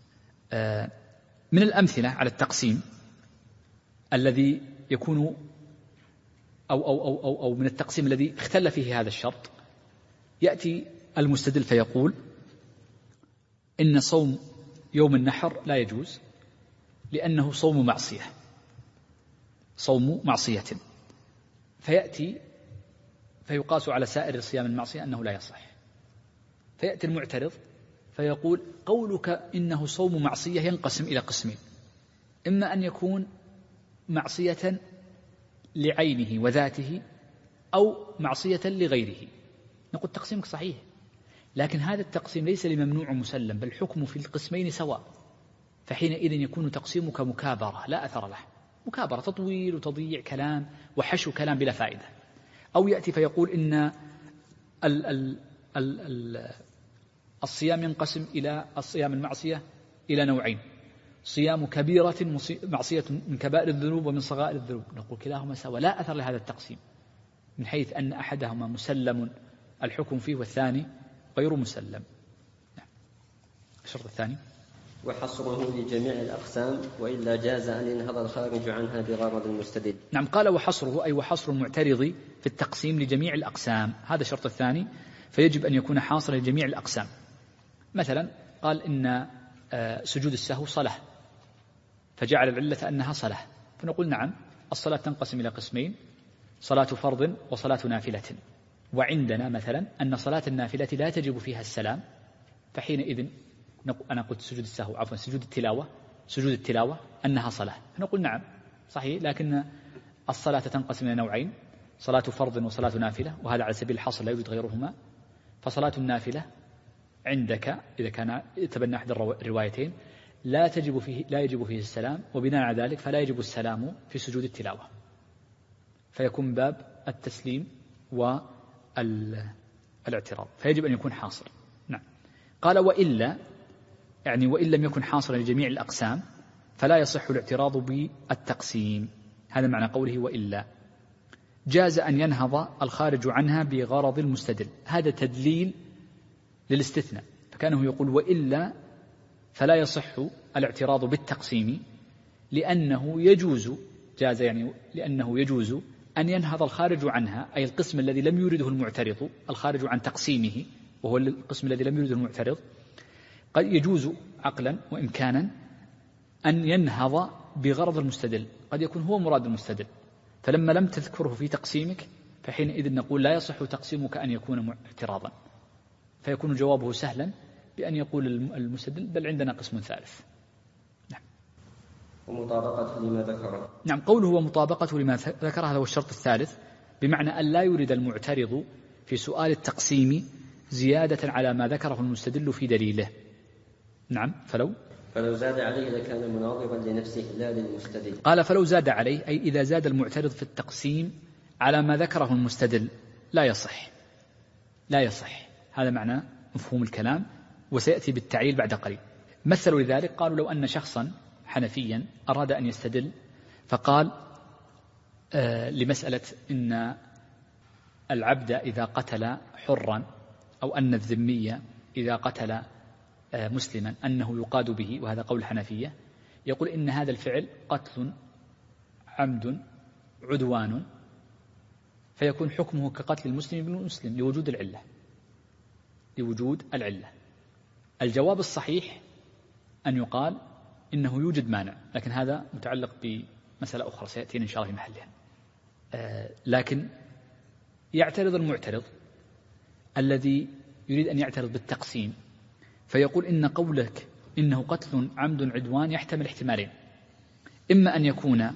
[SPEAKER 2] من الأمثلة على التقسيم الذي يكون أو من التقسيم الذي اختل فيه هذا الشرط، يأتي المستدل فيقول إن صوم يوم النحر لا يجوز لأنه صوم معصية، صوم معصية، فيأتي فيقاس على سائر صيام المعصية أنه لا يصح. فيأتي المعترض فيقول قولك إنه صوم معصية ينقسم إلى قسمين: إما أن يكون معصية لعينه وذاته أو معصية لغيره. نقول تقسيمك صحيح، لكن هذا التقسيم ليس لممنوع مسلم، بل حكم في القسمين سواء، فحينئذ يكون تقسيمك مكابرة لا أثر له، مكابرة تطويل وتضييع كلام وحشو كلام بلا فائدة. أو يأتي فيقول إن الصيام ينقسم إلى الصيام المعصية إلى نوعين: صيام كبيرة معصية من كبائر الذنوب ومن صغائر الذنوب. نقول كلاهما سواء، لا أثر لهذا التقسيم، من حيث أن أحدهما مسلم الحكم فيه والثاني غير مسلم. الشرط الثاني
[SPEAKER 1] وحصره لجميع الأقسام وإلا جاز أن ينهض الخارج عنها بغرض المستدل.
[SPEAKER 2] نعم، قال وحصره أي وحصر المعترض في التقسيم لجميع الأقسام، هذا الشرط الثاني، فيجب أن يكون حاصلا لجميع الأقسام. مثلا قال إن سجود السهو صلاة، فجعل العلة أنها صلاة، فنقول نعم الصلاة تنقسم إلى قسمين: صلاة فرض وصلاة نافلة، وعندنا مثلا أن صلاة النافلة لا تجب فيها السلام، فحينئذ أنا قلت سجود السهو عفوا سجود التلاوة أنها صلاة، فنقول نعم صحيح، لكن الصلاة تنقسم إلى نوعين: صلاة فرض وصلاة نافلة، وهذا على سبيل الحصر لا يوجد غيرهما. فصلاة النافلة عندك إذا كان تبنى أحد الروايتين لا يجب فيه السلام، وبناء على ذلك فلا يجب السلام في سجود التلاوة، فيكون باب التسليم والاعتراض، فيجب أن يكون حاصل. نعم. قال وإلا، يعني وإن لم يكن حاصلا لجميع الأقسام فلا يصح الاعتراض بالتقسيم. هذا معنى قوله وإلا. جاز أن ينهض الخارج عنها بغرض المستدل، هذا تدليل للاستثناء، فكانه يقول وإلا فلا يصح الاعتراض بالتقسيم لأنه يجوز، جاز يعني لأنه يجوز أن ينهض الخارج عنها، أي القسم الذي لم يرده المعترض، الخارج عن تقسيمه وهو القسم الذي لم يرده المعترض، قد يجوز عقلا وإمكانا أن ينهض بغرض المستدل، قد يكون هو مراد المستدل، فلما لم تذكره في تقسيمك فحينئذ نقول لا يصح تقسيمك أن يكون اعتراضا، فيكون جوابه سهلا بأن يقول المستدل بل عندنا قسم ثالث. نعم.
[SPEAKER 1] ومطابقة لما ذكره.
[SPEAKER 2] نعم، قوله ومطابقة لما ذكره هذا هو الشرط الثالث، بمعنى أن لا يريد المعترض في سؤال التقسيم زيادة على ما ذكره المستدل في دليله. نعم. فلو
[SPEAKER 1] زاد عليه لكان مناظرا لنفسه لا للمستدل.
[SPEAKER 2] قال فلو زاد عليه، أي إذا زاد المعترض في التقسيم على ما ذكره المستدل لا يصح، لا يصح. هذا معنى مفهوم الكلام، وسيأتي بالتعليل بعد قليل. مثلوا لذلك، قالوا لو أن شخصا حنفيا أراد أن يستدل فقال لمسألة إن العبد إذا قتل حرا أو أن الذمي إذا قتل مسلما أنه يقاد به، وهذا قول الحنفية، يقول إن هذا الفعل قتل عمد عدوان، فيكون حكمه كقتل المسلم بالمسلم لوجود العلة، لوجود العلة. الجواب الصحيح أن يقال إنه يوجد مانع، لكن هذا متعلق بمسألة أخرى سيأتينا إن شاء الله في محلها. لكن يعترض المعترض الذي يريد أن يعترض بالتقسيم، فيقول إن قولك إنه قتل عمد عدوان يحتمل احتمالين، إما أن يكون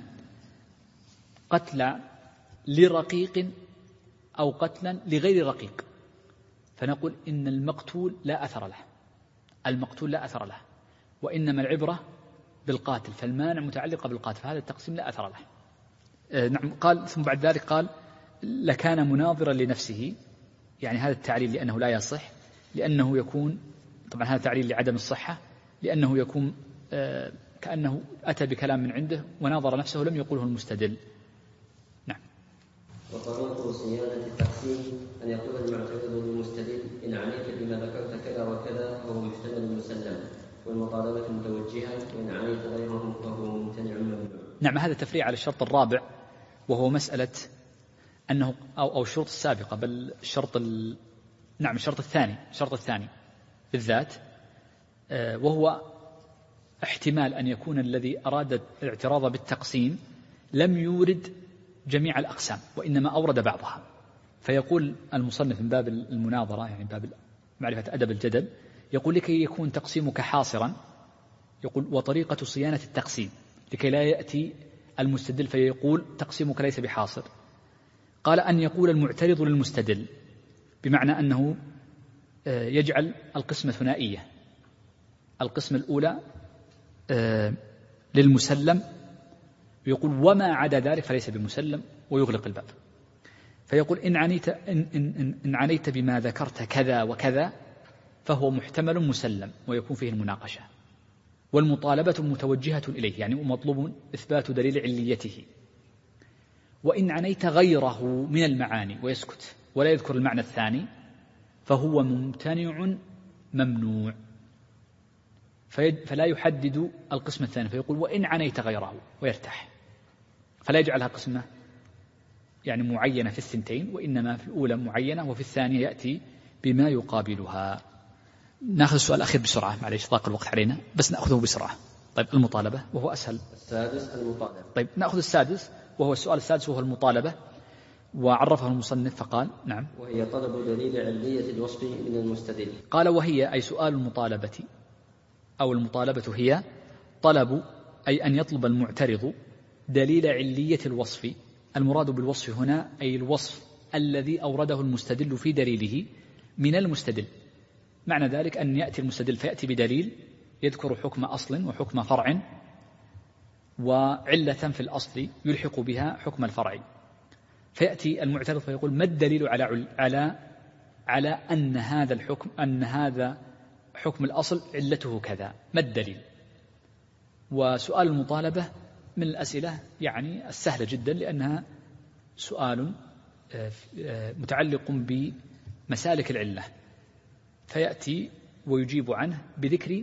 [SPEAKER 2] قتل لرقيق أو قتلا لغير رقيق، فنقول إن المقتول لا أثر له، المقتول لا أثر له، وإنما العبرة بالقاتل، فالمانع متعلقة بالقاتل، فهذا التقسيم لا أثر له. نعم. قال ثم بعد ذلك قال لكان مناظرا لنفسه، يعني هذا التعليل لأنه لا يصح، لأنه يكون، طبعا هذا تعليل لعدم الصحة، لأنه يكون كأنه أتى بكلام من عنده وناظر نفسه لم يقوله المستدل. نعم.
[SPEAKER 1] وطريق صيانة التقسيم أن يقول المعترض للمستدل إن عليك بما ذكرت كذا وكذا فهو محتمل مسلم، والمطالبة متوجهة، وإن عليك غيره فهو ممتنع ممنوع.
[SPEAKER 2] نعم. هذا تفريع على الشرط الرابع، وهو مسألة أنه أو الشروط السابقة، بل نعم الشرط الثاني بالذات، وهو احتمال أن يكون الذي أراد الاعتراض بالتقسيم لم يورد جميع الأقسام وإنما أورد بعضها، فيقول المصنف من باب المناظرة، يعني باب معرفة أدب الجدل، يقول لكي يكون تقسيمك حاصرا، يقول وطريقة صيانة التقسيم لكي لا يأتي المستدل فيقول تقسيمك ليس بحاصر، قال أن يقول المعترض للمستدل، بمعنى أنه يجعل القسمة ثنائية، القسمة الأولى للمسلم، يقول وما عدا ذلك فليس بمسلم، ويغلق الباب، فيقول إن عنيت بما ذكرت كذا وكذا فهو محتمل مسلم، ويكون فيه المناقشة، والمطالبة متوجهة إليه، يعني مطلوب إثبات دليل عليته، وإن عنيت غيره من المعاني، ويسكت ولا يذكر المعنى الثاني، فهو ممتنع ممنوع، فلا يحدد القسم الثاني، فيقول وإن عنيت غيره ويرتاح، فلا يجعلها قسمة يعني معينة في الثنتين، وإنما في الأولى معينة وفي الثانية يأتي بما يقابلها. نأخذ السؤال الأخير بسرعة، معليش ضاق الوقت علينا، بس نأخذه بسرعة. طيب المطالبة وهو أسهل.
[SPEAKER 1] السادس المطالبة.
[SPEAKER 2] طيب نأخذ السادس، وهو السؤال السادس وهو المطالبة، وعرفه المصنف فقال نعم،
[SPEAKER 1] وهي طلب دليل علية الوصف من المستدل.
[SPEAKER 2] قال وهي أي سؤال المطالبة، أو المطالبة هي طلب، أي أن يطلب المعترض دليل علية الوصف. المراد بالوصف هنا أي الوصف الذي أورده المستدل في دليله من المستدل. معنى ذلك أن يأتي المستدل فيأتي بدليل يذكر حكم أصل وحكم فرع وعلة في الأصل يلحق بها حكم الفرع، فيأتي المعترض فيقول ما الدليل على أن هذا الحكم حكم الأصل علته كذا، ما الدليل؟ وسؤال المطالبة من الأسئلة يعني السهلة جدا، لأنها سؤال متعلق بمسالك العلة، فيأتي ويجيب عنه بذكر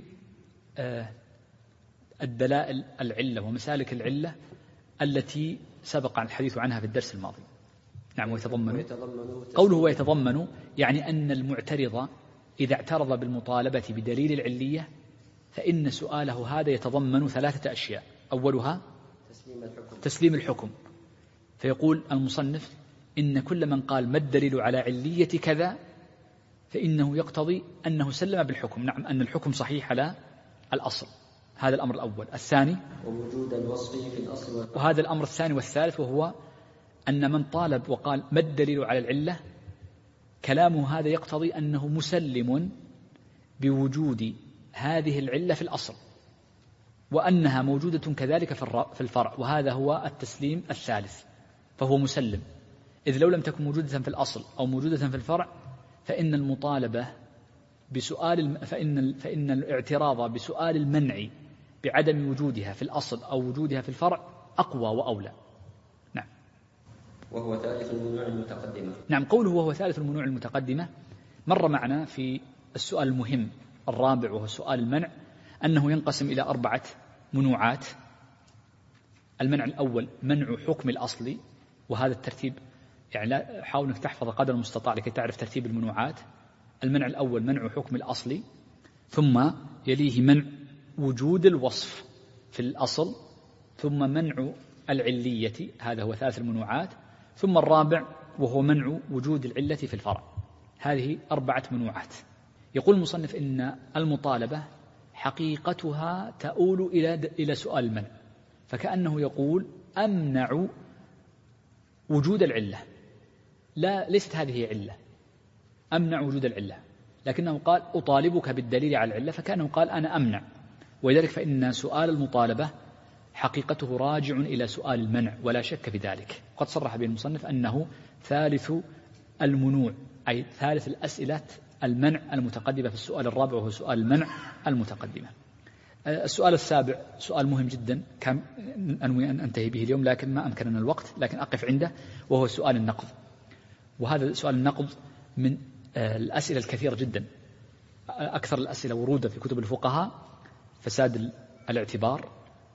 [SPEAKER 2] الدلائل العلة ومسالك العلة التي سبق الحديث عنها في الدرس الماضي. نعم. قوله ويتضمن يعني أن المعترض إذا اعترض بالمطالبة بدليل العلية فإن سؤاله هذا يتضمن 3 أشياء، أولها تسليم الحكم، فيقول المصنف إن كل من قال ما الدليل على علية كذا فإنه يقتضي أنه سلم بالحكم، نعم أن الحكم صحيح على الأصل، هذا الأمر الأول. الثاني ووجود الوصف في الأصل، وهذا الأمر الثاني والثالث، وهو أن من طالب وقال ما الدليل على العلة كلامه هذا يقتضي أنه مسلم بوجود هذه العلة في الأصل وأنها موجودة كذلك في الفرع، وهذا هو التسليم الثالث، فهو مسلم، إذ لو لم تكن موجودة في الأصل أو موجودة في الفرع فإن المطالبة فإن الاعتراض بسؤال المنع بعدم وجودها في الأصل أو وجودها في الفرع أقوى وأولى. نعم.
[SPEAKER 1] وهو ثالث المنوع المتقدمة.
[SPEAKER 2] نعم، قوله وهو ثالث المنوع المتقدمة مر معنا في السؤال المهم الرابع وهو سؤال المنع، أنه ينقسم إلى 4 منوعات. المنع الأول منع حكم الأصل، وهذا الترتيب يعني حاول أنك تحفظ قدر المستطاع لكي تعرف ترتيب المنوعات. المنع الأول منع حكم الأصل، ثم يليه منع وجود الوصف في الأصل، ثم منع العلية، هذا هو 3 المنوعات، ثم الرابع وهو منع وجود العلة في الفرع. هذه 4 منوعات. يقول المصنف إن المطالبة حقيقتها تؤول إلى سؤال المنع، فكأنه يقول أمنع وجود العلة، لا ليست هذه علة، أمنع وجود العلة، لكنه قال أطالبك بالدليل على العلة، فكأنه قال أنا أمنع، ولذلك فإن سؤال المطالبة حقيقته راجع إلى سؤال المنع ولا شك في ذلك. قد صرح به المصنف أنه ثالث المنوع، أي ثالث الأسئلة المنع المتقدمة في السؤال الرابع وهو سؤال المنع المتقدمة. السؤال السابع سؤال مهم جدا كان أنوي أن أنتهي به اليوم لكن ما أمكننا الوقت، لكن أقف عنده، وهو سؤال النقض. وهذا سؤال النقض من الأسئلة الكثيرة جدا، أكثر الأسئلة ورودا في كتب الفقهاء فساد الاعتبار،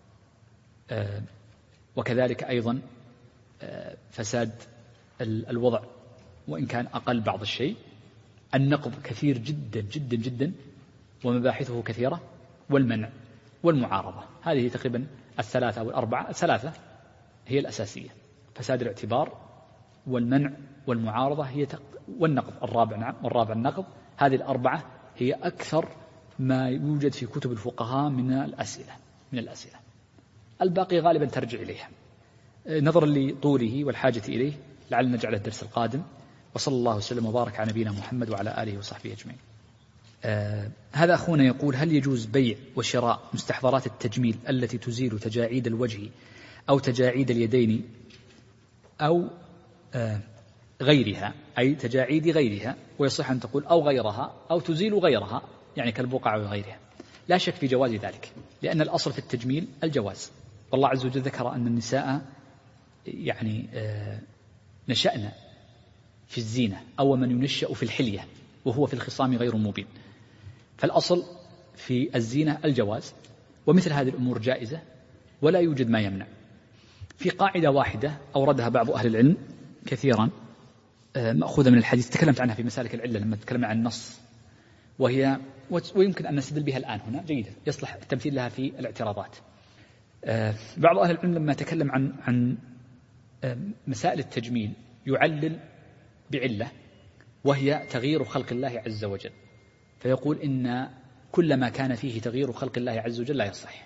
[SPEAKER 2] وكذلك أيضا فساد الوضع وإن كان أقل بعض الشيء. النقض كثير جدا جدا جدا ومباحثه كثيرة، والمنع والمعارضة، هذه تقريبا 3 أو 4، 3 هي الأساسية: فساد الاعتبار والمنع والمعارضة هي والنقض الرابع. نعم، والرابع النقض. هذه ال4 هي أكثر ما يوجد في كتب الفقهاء من الأسئلة. الباقي غالبا ترجع إليها نظرا لطوله والحاجة إليه، لعلنا نجعله الدرس القادم. وصلى الله وسلم وبارك على نبينا محمد وعلى آله وصحبه أجمعين. هذا أخونا يقول: هل يجوز بيع وشراء مستحضرات التجميل التي تزيل تجاعيد الوجه أو تجاعيد اليدين أو غيرها، أي تجاعيد غيرها، ويصح أن تقول أو غيرها أو تزيل غيرها، يعني كالبقع وغيرها؟ لا شك في جواز ذلك، لأن الأصل في التجميل الجواز، والله عز وجل ذكر أن النساء يعني نشأنا في الزينة، أو من ينشأ في الحلية وهو في الخصام غير مبين. فالأصل في الزينة الجواز، ومثل هذه الأمور جائزة ولا يوجد ما يمنع. في قاعدة واحدة أوردها بعض أهل العلم كثيرا مأخوذة من الحديث، تكلمت عنها في مسالك العلة لما تكلمنا عن النص، ويمكن أن نستدل بها الآن هنا جيدة، يصلح التمثيل لها في الاعتراضات. بعض أهل العلم لما تكلم عن مسائل التجميل يعلل بعلة، وهي تغيير خلق الله عز وجل، فيقول إن كل ما كان فيه تغيير خلق الله عز وجل لا يصح.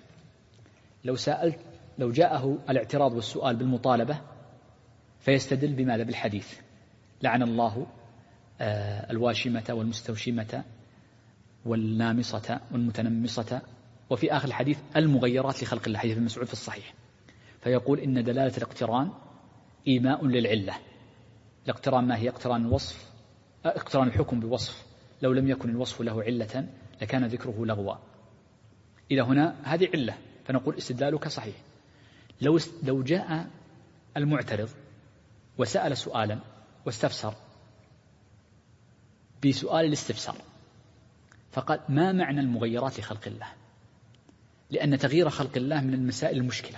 [SPEAKER 2] لو جاءه الاعتراض والسؤال بالمطالبة فيستدل بماذا؟ بالحديث: لعن الله الواشمة والمستوشمة والنامصة والمتنمصة، وفي آخر الحديث المغيرات لخلق الله، حديث ابن مسعود في الصحيح. فيقول إن دلالة الاقتران إيماء للعلة. الاقتران ما هي؟ اقتران الوصف، اقتران الحكم بوصف لو لم يكن الوصف له علة لكان ذكره لغوا. إلى هنا هذه علة، فنقول استدلالك صحيح. لو جاء المعترض وسأل سؤالا واستفسر بسؤال الاستفسار فقال ما معنى المغيرات لخلق الله؟ لأن تغيير خلق الله من المسائل المشكلة،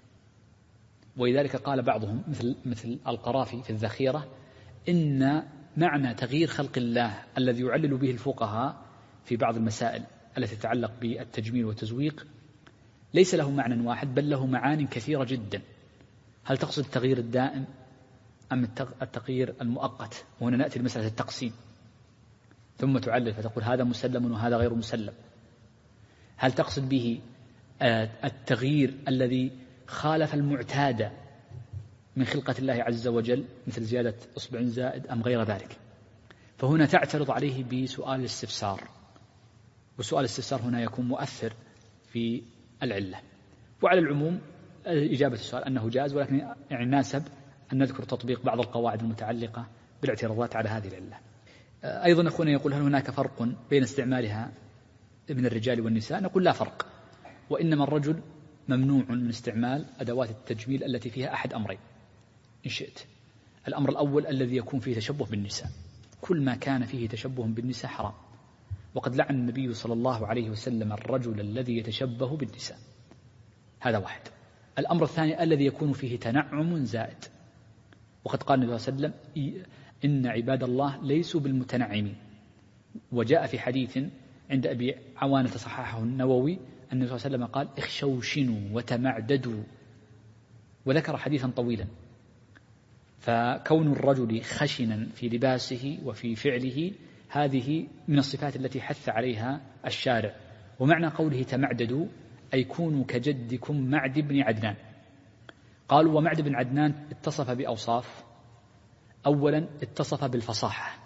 [SPEAKER 2] ولذلك قال بعضهم مثل القرافي في الذخيرة إن معنى تغيير خلق الله الذي يعلل به الفقهاء في بعض المسائل التي تتعلق بالتجميل والتزويق ليس له معنى واحد بل له معان كثيرة جدا. هل تقصد التغيير الدائم أم التغيير المؤقت؟ وهنا نأتي لمسألة التقسيم، ثم تعلل فتقول هذا مسلم وهذا غير مسلم. هل تقصد به التغيير الذي خالف المعتاد من خلقة الله عز وجل مثل زيادة إصبع زائد أم غير ذلك؟ فهنا تعترض عليه بسؤال الاستفسار، وسؤال الاستفسار هنا يكون مؤثر في العلة. وعلى العموم إجابة السؤال أنه جائز، ولكن يعني ناسب أن نذكر تطبيق بعض القواعد المتعلقة بالاعتراضات على هذه العلة. أيضا أخونا يقول هل هناك فرق بين استعمالها من الرجال والنساء؟ نقول لا فرق، وإنما الرجل ممنوع من استعمال أدوات التجميل التي فيها أحد أمرين إن شئت. الأمر الأول الذي يكون فيه تشبه بالنساء، كل ما كان فيه تشبه بالنساء حرام، وقد لعن النبي صلى الله عليه وسلم الرجل الذي يتشبه بالنساء، هذا واحد. الأمر الثاني الذي يكون فيه تنعم زائد، وقد قال النبي صلى الله عليه وسلم إن عباد الله ليسوا بالمتنعمين. وجاء في حديث عند أبي عوانة صححه النووي أن النبي صلى الله عليه وسلم قال اخشوشنوا وتمعددوا، وذكر حديثا طويلا. فكون الرجل خشنا في لباسه وفي فعله هذه من الصفات التي حث عليها الشارع. ومعنى قوله تمعددوا أي كونوا كجدكم معد بن عدنان. قالوا ومعد بن عدنان اتصف بأوصاف، أولا اتصف بالفصاحة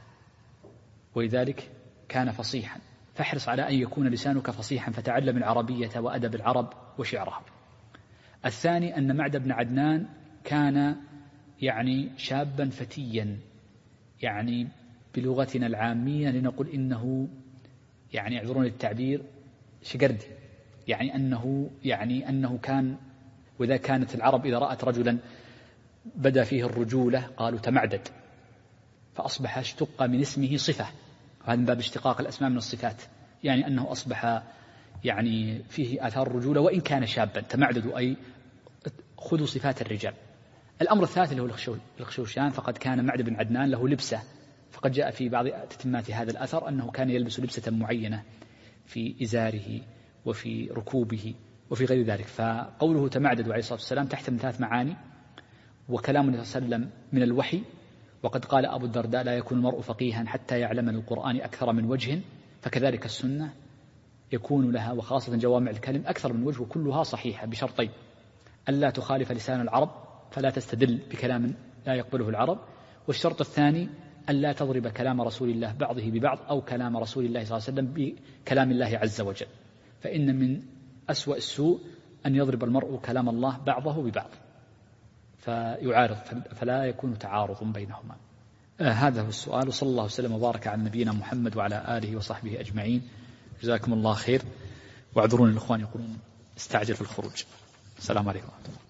[SPEAKER 2] ولذلك كان فصيحا، فاحرص على أن يكون لسانك فصيحا فتعلم العربية وأدب العرب وشعرها. الثاني أن معد بن عدنان كان يعني شابا فتيا، يعني بلغتنا العامية لنقول إنه يعني اعذرون التعبير شقردي، يعني أنه كان، وإذا كانت العرب إذا رأت رجلا بدا فيه الرجولة قالوا تمعدد، فأصبح اشتق من اسمه صفة، وهذا من باب اشتقاق الأسماء من الصفات، يعني أنه أصبح يعني فيه آثار الرجولة وإن كان شابا. تمعدد أي خذوا صفات الرجال. الأمر الثالث اللي هو الخشوشان، فقد كان معد بن عدنان له لبسة، فقد جاء في بعض تتمات هذا الأثر أنه كان يلبس لبسة معينة في إزاره وفي ركوبه وفي غير ذلك. فقوله تمعدد عليه الصلاة والسلام تحتمل ثلاث معاني، وكلام النبي صلى الله عليه وسلم من الوحي، وقد قال أبو الدرداء لا يكون المرء فقيها حتى يعلم من القرآن أكثر من وجه، فكذلك السنة يكون لها وخاصة جوامع الكلم أكثر من وجه، وكلها صحيحة بشرطين: ألا تخالف لسان العرب فلا تستدل بكلام لا يقبله العرب، والشرط الثاني ألا تضرب كلام رسول الله بعضه ببعض أو كلام رسول الله صلى الله عليه وسلم بكلام الله عز وجل، فإن من أسوأ السوء أن يضرب المرء كلام الله بعضه ببعض فيعارض، فلا يكون تعارض بينهما. هذا هو السؤال، وصلى الله وسلم وبارك على نبينا محمد وعلى آله وصحبه أجمعين. جزاكم الله خير، واعذروني الإخوان يقولون استعجل في الخروج. السلام عليكم ورحمة الله.